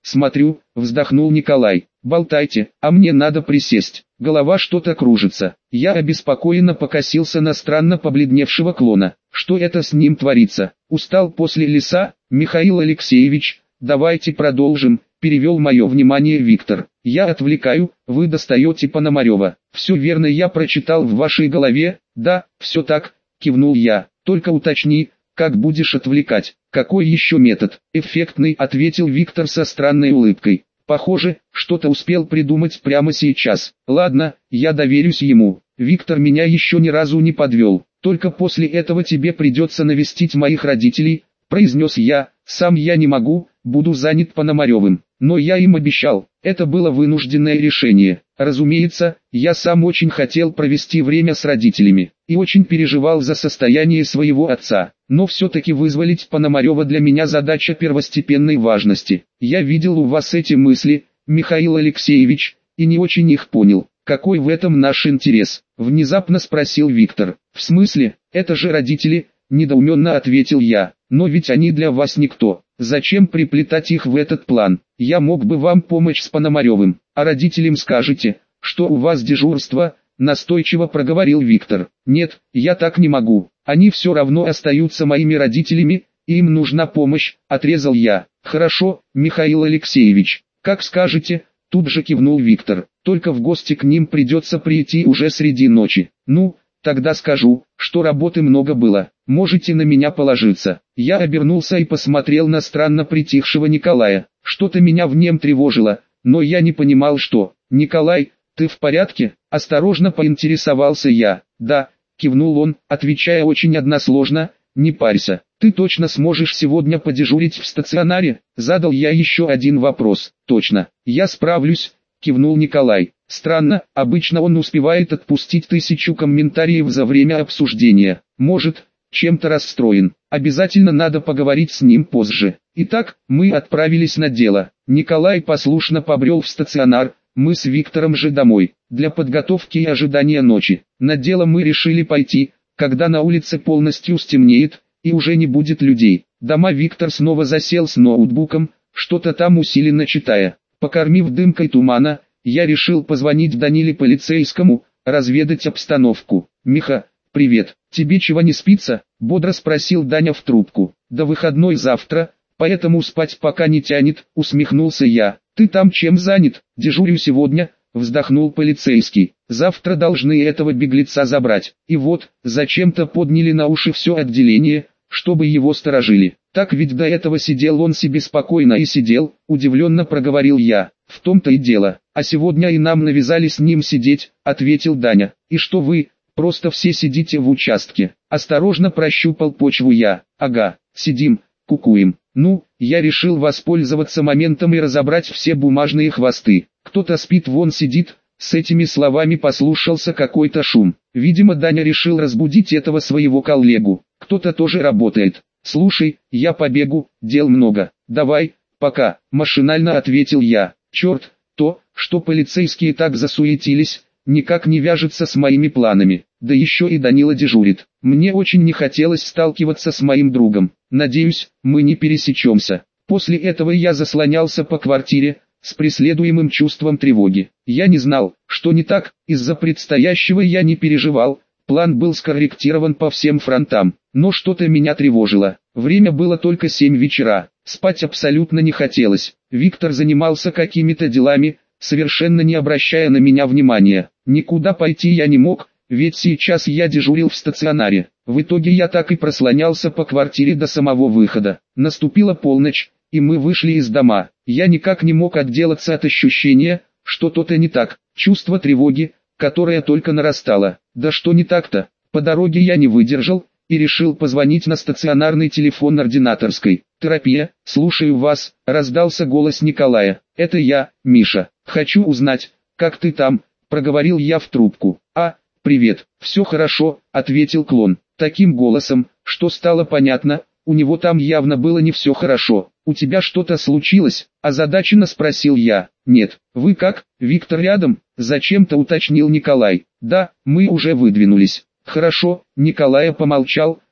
Speaker 1: смотрю, вздохнул Николай. Болтайте, а мне надо присесть. Голова что-то кружится. Я обеспокоенно покосился на странно побледневшего клона. Что это с ним творится? Устал после леса? Михаил Алексеевич, давайте продолжим, перевел мое внимание Виктор. Я отвлекаю, вы достаете Пономарева. Все верно я прочитал в вашей голове? Да, все так, кивнул я. Только уточни, как будешь отвлекать? Какой еще метод? Эффектный, ответил Виктор со странной улыбкой. Похоже, что-то успел придумать прямо сейчас. Ладно, я доверюсь ему. Виктор меня еще ни разу не подвел. Только после этого тебе придется навестить моих родителей, произнес я. Сам я не могу, буду занят Пономаревым. Но я им обещал. Это было вынужденное решение. Разумеется, я сам очень хотел провести время с родителями. И очень переживал за состояние своего отца. Но все-таки вызволить Пономарева для меня задача первостепенной важности. Я видел у вас эти мысли, Михаил Алексеевич, и не очень их понял. Какой в этом наш интерес? Внезапно спросил Виктор. В смысле, это же родители, недоуменно ответил я. Но ведь они для вас никто. Зачем приплетать их в этот план? Я мог бы вам помочь с Пономаревым, а родителям скажете, что у вас дежурство, настойчиво проговорил Виктор. Нет, я так не могу. Они все равно остаются моими родителями, и им нужна помощь, отрезал я. Хорошо, Михаил Алексеевич, как скажете, тут же кивнул Виктор. Только в гости к ним придется прийти уже среди ночи. Ну, тогда скажу, что работы много было. Можете на меня положиться. Я обернулся и посмотрел на странно притихшего Николая. Что-то меня в нем тревожило, но я не понимал что. Николай, ты в порядке? Осторожно поинтересовался я. Да, кивнул он, отвечая очень односложно. Не парься. Ты точно сможешь сегодня подежурить в стационаре? Задал я еще один вопрос. Точно. Я справлюсь, кивнул Николай. Странно, обычно он успевает отпустить 1000 комментариев за время обсуждения. Может, чем-то расстроен. Обязательно надо поговорить с ним позже. Итак, мы отправились на дело. Николай послушно побрел в стационар, мы с Виктором же домой. Для подготовки и ожидания ночи. На дело мы решили пойти, когда на улице полностью стемнеет, и уже не будет людей. Дома Виктор снова засел с ноутбуком, что-то там усиленно читая. Покормив дымкой тумана, я решил позвонить Даниле полицейскому, разведать обстановку. «Миха, привет, тебе чего не спится?» – бодро спросил Даня в трубку. «Да выходной завтра, поэтому спать пока не тянет», – усмехнулся я. «Ты там чем занят?» «Дежурю сегодня», – вздохнул полицейский. «Завтра должны этого беглеца забрать. И вот, зачем-то подняли на уши все отделение, чтобы его сторожили. Так ведь до этого сидел он себе спокойно и сидел», – удивленно проговорил я. «В том-то и дело. А сегодня и нам навязали с ним сидеть», – ответил Даня. «И что вы, просто все сидите в участке?» Осторожно прощупал почву я. «Ага, сидим, кукуем. Ну, я решил воспользоваться моментом и разобрать все бумажные хвосты. Кто-то спит, вон сидит». С этими словами послушался какой-то шум. Видимо, Даня решил разбудить этого своего коллегу. Кто-то тоже работает. «Слушай, я побегу, дел много. Давай, пока», – машинально ответил я. Черт, то, что полицейские так засуетились, никак не вяжется с моими планами. Да еще и Данила дежурит. Мне очень не хотелось сталкиваться с моим другом. Надеюсь, мы не пересечемся. После этого я заслонялся по квартире, с преследуемым чувством тревоги. Я не знал, что не так, из-за предстоящего я не переживал, план был скорректирован по всем фронтам, но что-то меня тревожило. Время было только 7 вечера, спать абсолютно не хотелось. Виктор занимался какими-то делами, совершенно не обращая на меня внимания. Никуда пойти я не мог, ведь сейчас я дежурил в стационаре. В итоге я так и прослонялся по квартире до самого выхода. Наступила полночь, и мы вышли из дома. Я никак не мог отделаться от ощущения, что что-то не так, чувство тревоги, которое только нарастало. Да что не так-то? По дороге я не выдержал и решил позвонить на стационарный телефон ординаторской. «Терапия, слушаю вас», — раздался голос Николая. «Это я, Миша. Хочу узнать, как ты там», — проговорил я в трубку. «А, привет, все хорошо», — ответил клон. Таким голосом, что стало понятно, у него там явно было не все хорошо. «У тебя что-то случилось?» – озадаченно спросил я. «Нет, вы как, Виктор рядом?» – зачем-то уточнил Николай. «Да, мы уже выдвинулись». «Хорошо», – Николай помолчал,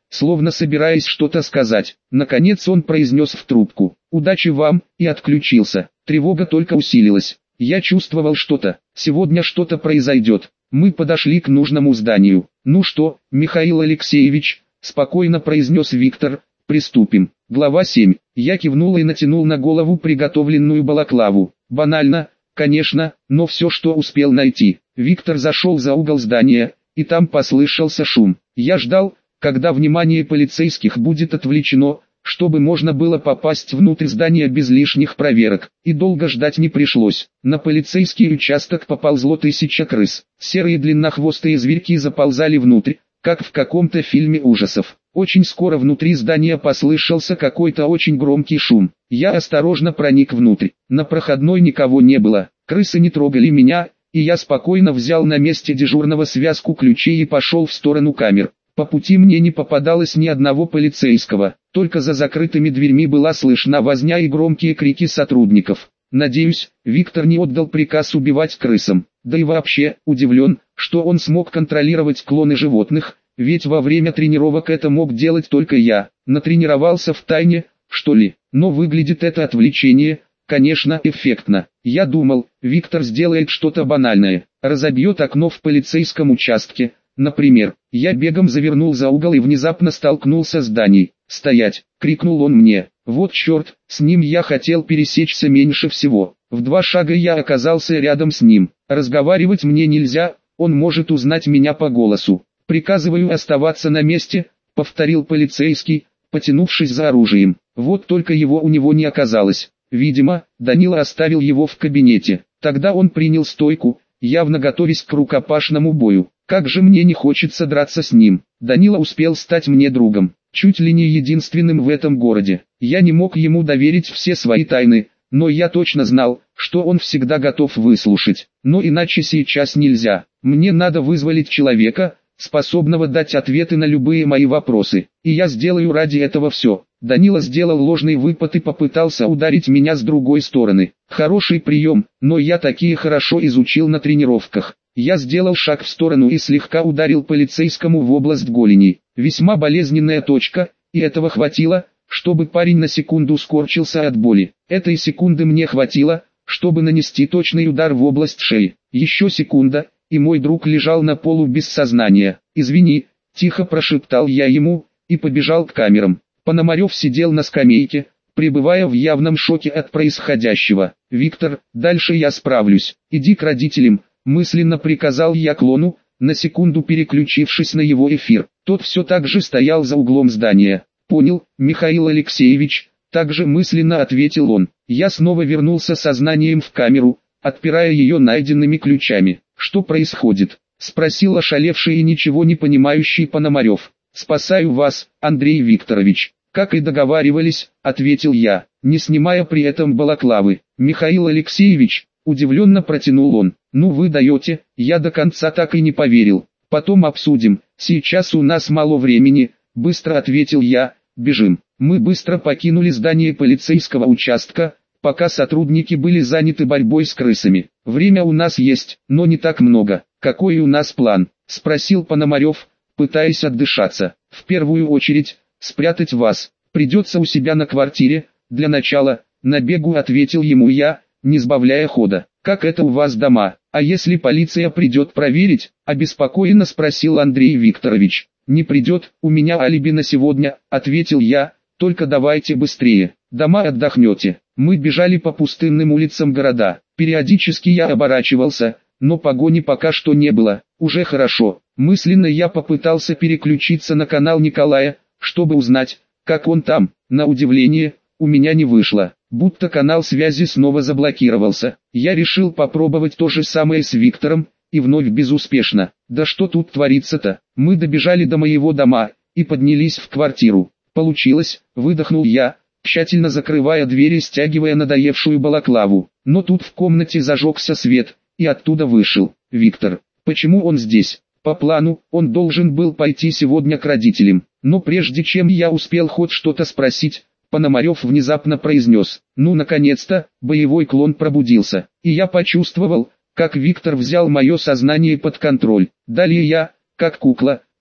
Speaker 1: словно собираясь что-то сказать. Наконец он произнес в трубку: «Удачи вам», и отключился. Тревога только усилилась. Я чувствовал что-то. Сегодня что-то произойдет. Мы подошли к нужному зданию. «Ну что, Михаил Алексеевич», — спокойно произнес Виктор, — «приступим». Глава 7. Я кивнул и натянул на голову приготовленную балаклаву. Банально, конечно, но все, что успел найти. Виктор зашел за угол здания, и там послышался шум. Я ждал, когда внимание полицейских будет отвлечено, чтобы можно было попасть внутрь здания без лишних проверок. И долго ждать не пришлось. На полицейский участок поползло 1000 крыс. Серые длиннохвостые зверьки заползали внутрь, как в каком-то фильме ужасов. Очень скоро внутри здания послышался какой-то очень громкий шум. Я осторожно проник внутрь. На проходной никого не было. Крысы не трогали меня, и я спокойно взял на месте дежурного связку ключей и пошел в сторону камер. По пути мне не попадалось ни одного полицейского, только за закрытыми дверьми была слышна возня и громкие крики сотрудников. Надеюсь, Виктор не отдал приказ убивать крысам. Да и вообще, удивлен, что он смог контролировать клоны животных, ведь во время тренировок это мог делать только я. Натренировался в тайне, что ли? Но выглядит это отвлечение, конечно, эффектно. Я думал, Виктор сделает что-то банальное, разобьет окно в полицейском участке. Например, я бегом завернул за угол и внезапно столкнулся с Даней. «Стоять!» — крикнул он мне. Вот черт, с ним я хотел пересечься меньше всего. В 2 шага я оказался рядом с ним. Разговаривать мне нельзя, он может узнать меня по голосу. «Приказываю оставаться на месте», — повторил полицейский, потянувшись за оружием. Вот только его у него не оказалось. Видимо, Данила оставил его в кабинете. Тогда он принял стойку, явно готовясь к рукопашному бою. Как же мне не хочется драться с ним. Данила успел стать мне другом, чуть ли не единственным в этом городе. Я не мог ему доверить все свои тайны, но я точно знал, что он всегда готов выслушать. Но иначе сейчас нельзя. Мне надо вызволить человека, способного дать ответы на любые мои вопросы. И я сделаю ради этого все. Данила сделал ложный выпад и попытался ударить меня с другой стороны. Хороший прием, но я такие хорошо изучил на тренировках. Я сделал шаг в сторону и слегка ударил полицейскому в область голени. Весьма болезненная точка, и этого хватило, чтобы парень на секунду скорчился от боли. Этой секунды мне хватило, чтобы нанести точный удар в область шеи. Еще секунда, и мой друг лежал на полу без сознания. «Извини», — тихо прошептал я ему, и побежал к камерам. Пономарев сидел на скамейке, пребывая в явном шоке от происходящего. «Виктор, дальше я справлюсь. Иди к родителям», — мысленно приказал я клону, на секунду переключившись на его эфир. Тот все так же стоял за углом здания. «Понял, Михаил Алексеевич», — также мысленно ответил он. Я снова вернулся сознанием в камеру, отпирая ее найденными ключами. «Что происходит?» — спросил ошалевший и ничего не понимающий Пономарев. «Спасаю вас, Андрей Викторович». «Как и договаривались», — ответил я, не снимая при этом балаклавы. «Михаил Алексеевич», — удивленно протянул он. «Ну вы даете», я до конца так и не поверил. «Потом обсудим, сейчас у нас мало времени», — быстро ответил я. «Бежим». Мы быстро покинули здание полицейского участка, пока сотрудники были заняты борьбой с крысами. «Время у нас есть, но не так много. Какой у нас план?» — спросил Пономарев, пытаясь отдышаться. «В первую очередь, спрятать вас. Придется у себя на квартире, для начала», — на бегу ответил ему я, не сбавляя хода. «Как это у вас дома? А если полиция придет проверить?» — обеспокоенно спросил Андрей Викторович. «Не придет, у меня алиби на сегодня», — ответил я, «только давайте быстрее. Дома отдохнете». Мы бежали по пустынным улицам города. Периодически я оборачивался, но погони пока что не было. Уже хорошо. Мысленно я попытался переключиться на канал Николая, чтобы узнать, как он там. На удивление, у меня не вышло. Будто канал связи снова заблокировался. Я решил попробовать то же самое с Виктором, и вновь безуспешно. Да что тут творится-то? Мы добежали до моего дома, и поднялись в квартиру. Получилось, выдохнул я, тщательно закрывая дверь и стягивая надоевшую балаклаву. Но тут в комнате зажегся свет, и оттуда вышел Виктор. Почему он здесь? По плану, он должен был пойти сегодня к родителям. Но прежде чем я успел хоть что-то спросить, Пономарев внезапно произнес: «Ну наконец-то, боевой клон пробудился». И я почувствовал, как Виктор взял мое сознание под контроль. Далее я, как кукла,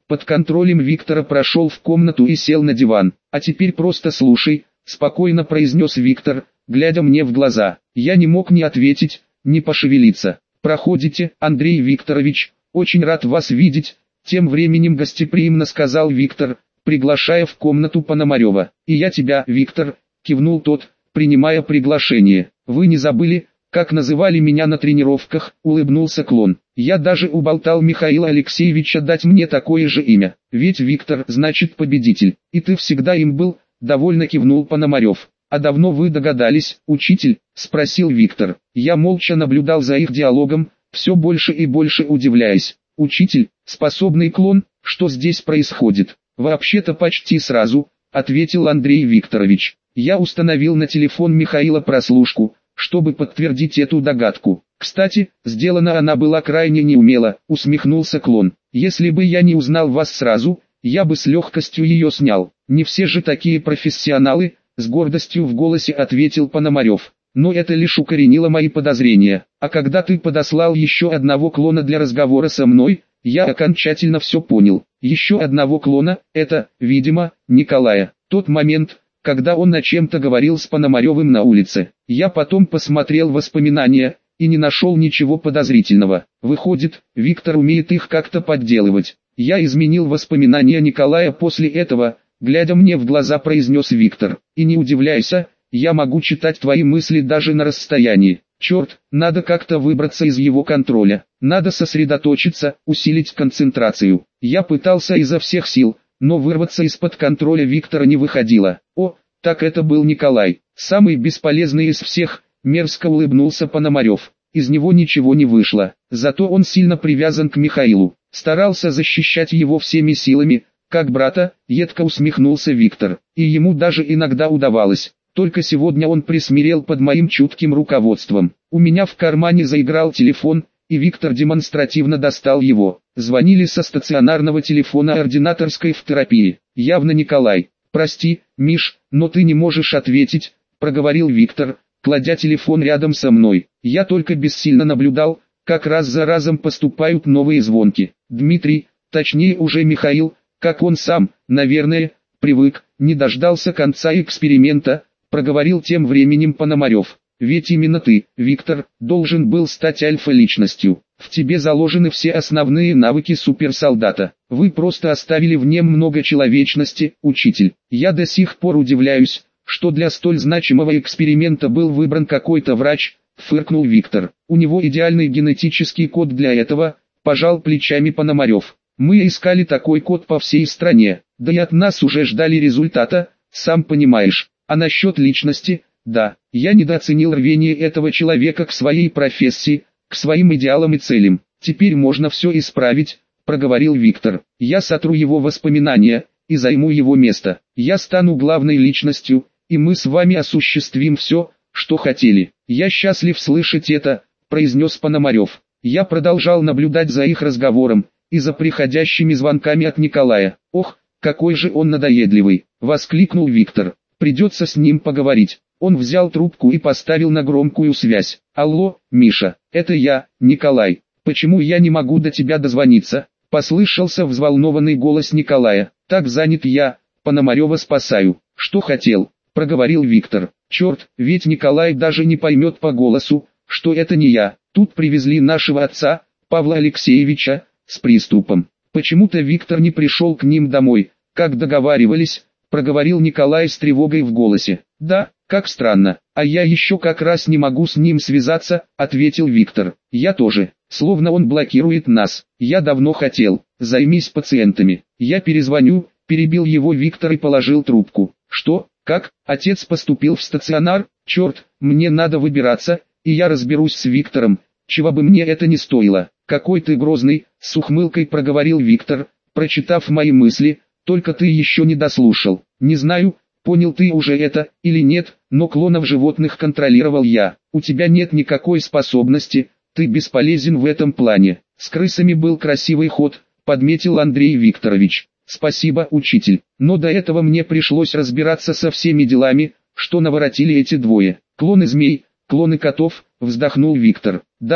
Speaker 1: Под контролем Виктора прошел в комнату и сел на диван. «А теперь просто слушай», — спокойно произнес Виктор, глядя мне в глаза. Я не мог ни ответить, ни пошевелиться. «Проходите, Андрей Викторович, очень рад вас видеть», — тем временем гостеприимно сказал Виктор, приглашая в комнату Пономарева. «И я тебя, Виктор», — кивнул тот, принимая приглашение. «Вы не забыли, как называли меня на тренировках?» — улыбнулся клон. «Я даже уболтал Михаила Алексеевича дать мне такое же имя. Ведь Виктор значит победитель, и ты всегда им был», — довольно кивнул Пономарев. «А давно вы догадались, учитель?» — спросил Виктор. Я молча наблюдал за их диалогом, все больше и больше удивляясь. «Учитель, способный клон, что здесь происходит?» «Вообще-то почти сразу», — ответил Андрей Викторович. «Я установил на телефон Михаила прослушку, чтобы подтвердить эту догадку. Кстати, сделана она была крайне неумело», — усмехнулся клон. «Если бы я не узнал вас сразу, я бы с легкостью ее снял. Не все же такие профессионалы», — с гордостью в голосе ответил Пономарев. «Но это лишь укоренило мои подозрения. А когда ты подослал еще одного клона для разговора со мной, я окончательно все понял. Еще одного клона, это, видимо, Николая. Тот момент, когда он о чем-то говорил с Пономаревым на улице. Я потом посмотрел воспоминания, и не нашел ничего подозрительного. Выходит, Виктор умеет их как-то подделывать. Я изменил воспоминания Николая после этого», — глядя мне в глаза, произнес Виктор. «И не удивляйся, я могу читать твои мысли даже на расстоянии. Черт, надо как-то выбраться из его контроля. Надо сосредоточиться, усилить концентрацию». Я пытался изо всех сил, но вырваться из-под контроля Виктора не выходило. «О, так это был Николай, самый бесполезный из всех», — мерзко улыбнулся Пономарев. «Из него ничего не вышло, зато он сильно привязан к Михаилу. Старался защищать его всеми силами, как брата», — едко усмехнулся Виктор. «И ему даже иногда удавалось. Только сегодня он присмирел под моим чутким руководством». У меня в кармане заиграл телефон, и Виктор демонстративно достал его. Звонили со стационарного телефона ординаторской в терапии. Явно Николай. «Прости, Миш, но ты не можешь ответить», — проговорил Виктор, кладя телефон рядом со мной. Я только бессильно наблюдал, как раз за разом поступают новые звонки. Дмитрий, точнее уже Михаил, как он сам, наверное, привык, не дождался конца эксперимента, проговорил тем временем Пономарев. «Ведь именно ты, Виктор, должен был стать альфа-личностью. В тебе заложены все основные навыки суперсолдата. Вы просто оставили в нем много человечности, учитель. Я до сих пор удивляюсь, что для столь значимого эксперимента был выбран какой-то врач», — фыркнул Виктор. «У него идеальный генетический код для этого», — пожал плечами Пономарев. «Мы искали такой код по всей стране, да и от нас уже ждали результата, сам понимаешь. А насчет личности, да, я недооценил рвение этого человека к своей профессии, к своим идеалам и целям. Теперь можно все исправить», — проговорил Виктор. «Я сотру его воспоминания и займу его место. Я стану главной личностью, и мы с вами осуществим все, что хотели». «Я счастлив слышать это», — произнес Пономарев. Я продолжал наблюдать за их разговором и за приходящими звонками от Николая. «Ох, какой же он надоедливый», — воскликнул Виктор. «Придется с ним поговорить». Он взял трубку и поставил на громкую связь. «Алло, Миша, это я, Николай. Почему я не могу до тебя дозвониться?» — послышался взволнованный голос Николая. «Так занят я, Пономарева спасаю». «Что хотел?» — проговорил Виктор. «Черт, ведь Николай даже не поймет по голосу, что это не я. Тут привезли нашего отца, Павла Алексеевича, с приступом. Почему-то Виктор не пришел к ним домой, как договаривались», — проговорил Николай с тревогой в голосе. «Да, как странно, а я еще как раз не могу с ним связаться», — ответил Виктор. «Я тоже, словно он блокирует нас. Я давно хотел, займись пациентами. Я перезвоню», — перебил его Виктор и положил трубку. «Что, как, отец поступил в стационар? Черт, мне надо выбираться, и я разберусь с Виктором, чего бы мне это ни стоило». «Какой ты грозный», — с ухмылкой проговорил Виктор, прочитав мои мысли. «Только ты еще не дослушал. Не знаю, понял ты уже это или нет, но клонов животных контролировал я. У тебя нет никакой способности, ты бесполезен в этом плане. С крысами был красивый ход», — подметил Андрей Викторович. «Спасибо, учитель, но до этого мне пришлось разбираться со всеми делами, что наворотили эти двое. Клоны змей, клоны котов», — вздохнул Виктор. «Да,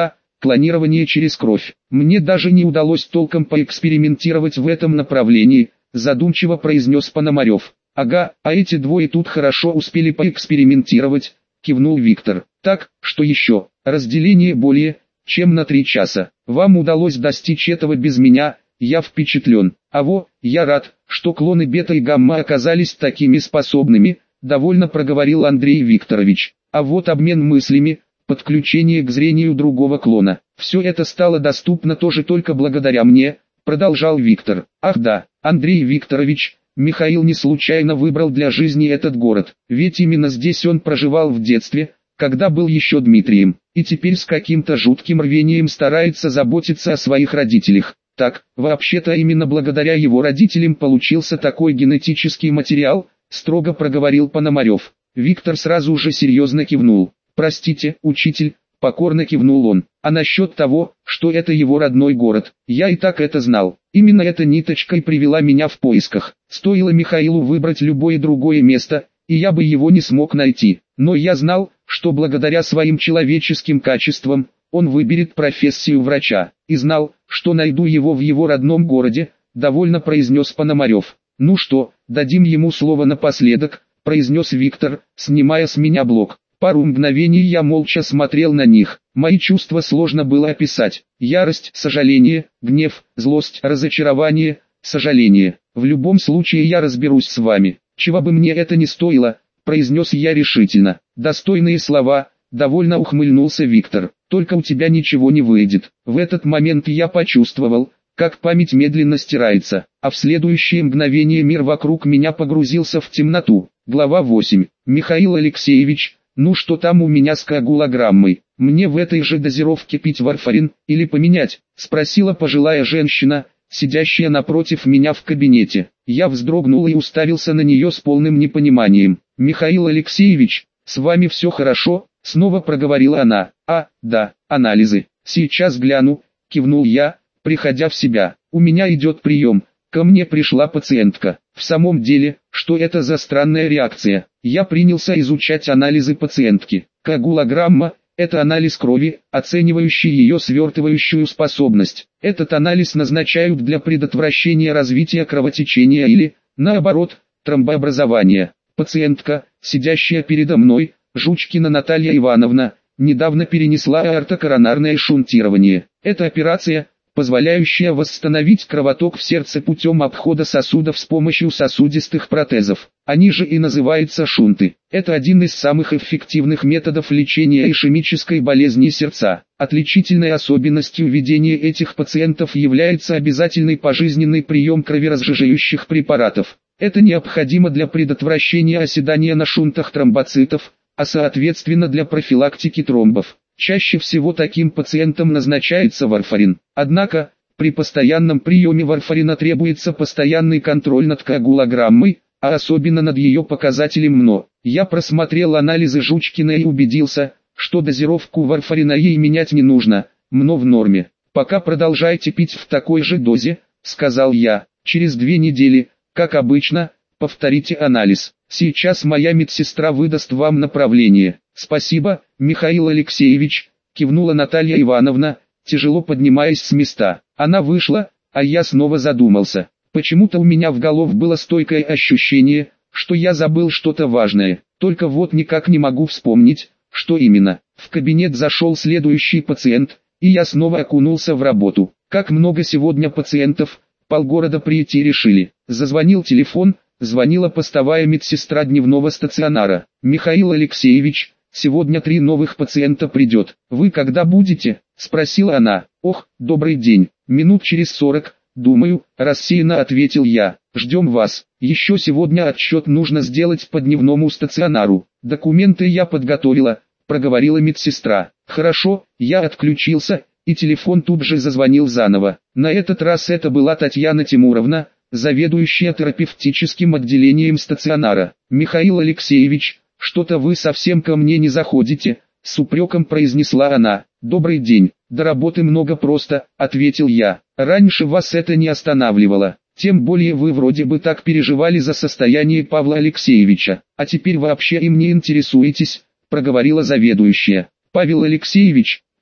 Speaker 1: клонирование через кровь. Мне даже не удалось толком поэкспериментировать в этом направлении, задумчиво произнес Пономарев. Ага, а эти двое тут хорошо успели поэкспериментировать, кивнул Виктор. Так, что еще? Разделение более чем на 3 часа. Вам удалось достичь этого без меня, я впечатлен. Я рад, что клоны бета и гамма оказались такими способными, довольно проговорил Андрей Викторович. А вот обмен мыслями, подключение к зрению другого клона. Все это стало доступно тоже только благодаря мне, продолжал Виктор. Ах да, Андрей Викторович, Михаил не случайно выбрал для жизни этот город, ведь именно здесь он проживал в детстве, когда был еще Дмитрием, и теперь с каким-то жутким рвением старается заботиться о своих родителях. Так, вообще-то именно благодаря его родителям получился такой генетический материал, строго проговорил Пономарев. Виктор сразу же серьезно кивнул. Простите, учитель, покорно кивнул он. А насчет того, что это его родной город, я и так это знал. Именно эта ниточка и привела меня в поисках. Стоило Михаилу выбрать любое другое место, и я бы его не смог найти. Но я знал, что благодаря своим человеческим качествам, он выберет профессию врача. И знал, что найду его в его родном городе, довольно произнес Пономарев. Ну что, дадим ему слово напоследок, произнес Виктор, снимая с меня блок. Пару мгновений я молча смотрел на них. Мои чувства сложно было описать. Ярость, сожаление, гнев, злость, разочарование, сожаление. В любом случае я разберусь с вами. Чего бы мне это ни стоило, произнес я решительно. Достойные слова, довольно ухмыльнулся Виктор. Только у тебя ничего не выйдет. В этот момент я почувствовал, как память медленно стирается, а в следующее мгновение мир вокруг меня погрузился в темноту. Глава 8. Михаил Алексеевич, ну что там у меня с коагулограммой? Мне в этой же дозировке пить варфарин или поменять? Спросила пожилая женщина, сидящая напротив меня в кабинете. Я вздрогнул и уставился на нее с полным непониманием. Михаил Алексеевич, с вами все хорошо? Снова проговорила она. Да, анализы. Сейчас гляну, кивнул я, приходя в себя. У меня идет прием. Ко мне пришла пациентка. В самом деле, что это за странная реакция? Я принялся изучать анализы пациентки. Коагулограмма – это анализ крови, оценивающий ее свертывающую способность. Этот анализ назначают для предотвращения развития кровотечения или, наоборот, тромбообразования. Пациентка, сидящая передо мной, Жучкина Наталья Ивановна, недавно перенесла аортокоронарное шунтирование. Эта операция, позволяющая восстановить кровоток в сердце путем обхода сосудов с помощью сосудистых протезов. Они же и называются шунты. Это один из самых эффективных методов лечения ишемической болезни сердца. Отличительной особенностью ведения этих пациентов является обязательный пожизненный прием кроверазжижающих препаратов. Это необходимо для предотвращения оседания на шунтах тромбоцитов, а соответственно для профилактики тромбов. Чаще всего таким пациентам назначается варфарин. Однако, при постоянном приеме варфарина требуется постоянный контроль над коагулограммой, а особенно над ее показателем МНО. Я просмотрел анализы Жучкиной и убедился, что дозировку варфарина ей менять не нужно, МНО в норме. Пока продолжайте пить в такой же дозе, сказал я. Через 2 недели, как обычно, повторите анализ. Сейчас моя медсестра выдаст вам направление. Спасибо, Михаил Алексеевич, кивнула Наталья Ивановна, тяжело поднимаясь с места. Она вышла, а я снова задумался. Почему-то у меня в голове было стойкое ощущение, что я забыл что-то важное. Только вот никак не могу вспомнить, что именно. В кабинет зашел следующий пациент, и я снова окунулся в работу. Как много сегодня пациентов, полгорода прийти решили. Зазвонил телефон, звонила постовая медсестра дневного стационара. Михаил Алексеевич, сегодня 3 новых пациента придет. Вы когда будете? Спросила она. Ох, добрый день. Минут через 40, думаю, рассеянно ответил я. Ждем вас. Еще сегодня отсчет нужно сделать по дневному стационару. Документы я подготовила, проговорила медсестра. Хорошо, я отключился, и телефон тут же зазвонил заново. На этот раз это была Татьяна Тимуровна, заведующая терапевтическим отделением стационара. Михаил Алексеевич, что-то вы совсем ко мне не заходите, с упреком произнесла она. Добрый день, до работы много просто, ответил я. Раньше вас это не останавливало. Тем более вы вроде бы так переживали за состояние Павла Алексеевича, а теперь вообще им не интересуетесь, проговорила заведующая. Павел Алексеевич,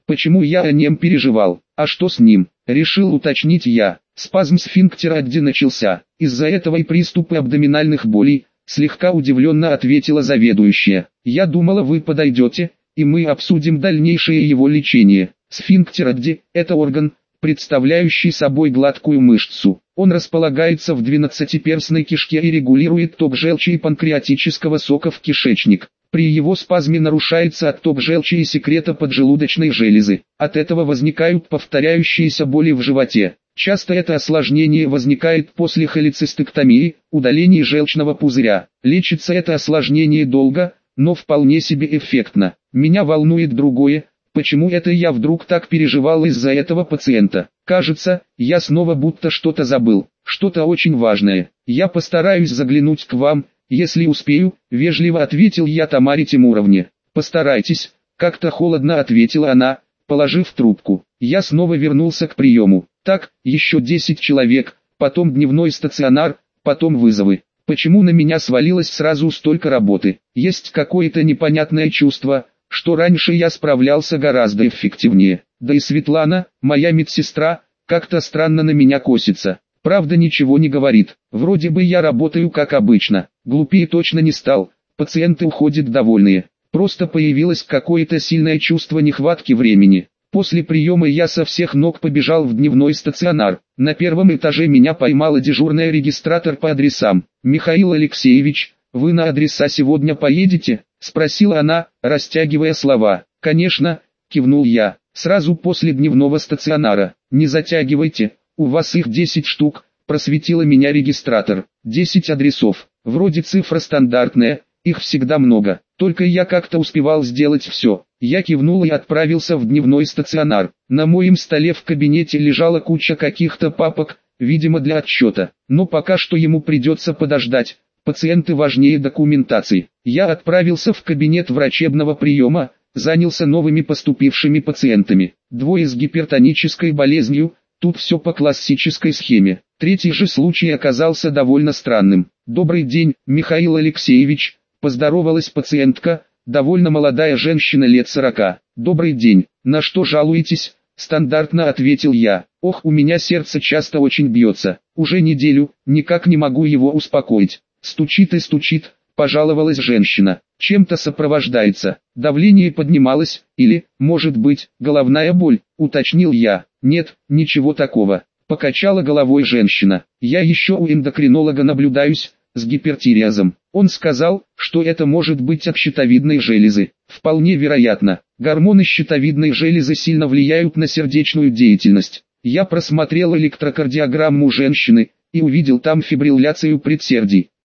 Speaker 1: Почему я о нем переживал? А что с ним? Решил уточнить я. Спазм сфинктера Адди начался. Из-за этого и приступы абдоминальных болей, слегка удивленно ответила заведующая. Я думала, вы подойдете, и мы обсудим дальнейшее его лечение. Сфинктер Адди – это орган, представляющий собой гладкую мышцу. Он располагается в двенадцатиперстной кишке и регулирует ток желчи и панкреатического сока в кишечник. При его спазме нарушается отток желчи и секрета поджелудочной железы. От этого возникают повторяющиеся боли в животе. Часто это осложнение возникает после холецистектомии, удаления желчного пузыря. Лечится это осложнение долго, но вполне себе эффектно. Меня волнует другое. Почему это я вдруг так переживал из-за этого пациента? Кажется, я снова будто что-то забыл, что-то очень важное. Я постараюсь заглянуть к вам, если успею, вежливо ответил я Тамаре Тимуровне. Постарайтесь, как-то холодно ответила она, положив трубку. Я снова вернулся к приему. Так, еще 10 человек, потом дневной стационар, потом вызовы. Почему на меня свалилось сразу столько работы? Есть какое-то непонятное чувство, что раньше я справлялся гораздо эффективнее. Да и Светлана, моя медсестра, как-то странно на меня косится. Правда, ничего не говорит. Вроде бы я работаю как обычно. Глупее точно не стал. Пациенты уходят довольные. Просто появилось какое-то сильное чувство нехватки времени. После приема я со всех ног побежал в дневной стационар. На первом этаже меня поймала дежурная регистратор по адресам. «Михаил Алексеевич, вы на адреса сегодня поедете?» — спросила она, растягивая слова. «Конечно», — кивнул я, — «сразу после дневного стационара. Не затягивайте, у вас их 10 штук», — просветила меня регистратор. 10 адресов. Вроде цифра стандартная, их всегда много. Только я как-то успевал сделать все. Я кивнул и отправился в дневной стационар. На моем столе в кабинете лежала куча каких-то папок, видимо для отчета. Но пока что ему придется подождать. Пациенты важнее документации. Я отправился в кабинет врачебного приема, занялся новыми поступившими пациентами. 2 с гипертонической болезнью, тут все по классической схеме. 3-й же случай оказался довольно странным. «Добрый день, Михаил Алексеевич», — поздоровалась пациентка, довольно молодая женщина лет 40. «Добрый день, на что жалуетесь?» — стандартно ответил я. «Ох, у меня сердце часто очень бьется. Уже неделю, никак не могу его успокоить. Стучит и стучит», — пожаловалась женщина. «Чем-то сопровождается. Давление поднималось, или, может быть, головная боль», — уточнил я. «Нет, ничего такого», — покачала головой женщина. «Я еще у эндокринолога наблюдаюсь, с гипертиреозом. Он сказал, что это может быть от щитовидной железы. Вполне вероятно. Гормоны щитовидной железы сильно влияют на сердечную деятельность. Я просмотрел электрокардиограмму женщины и увидел там фибрилляцию предсердий.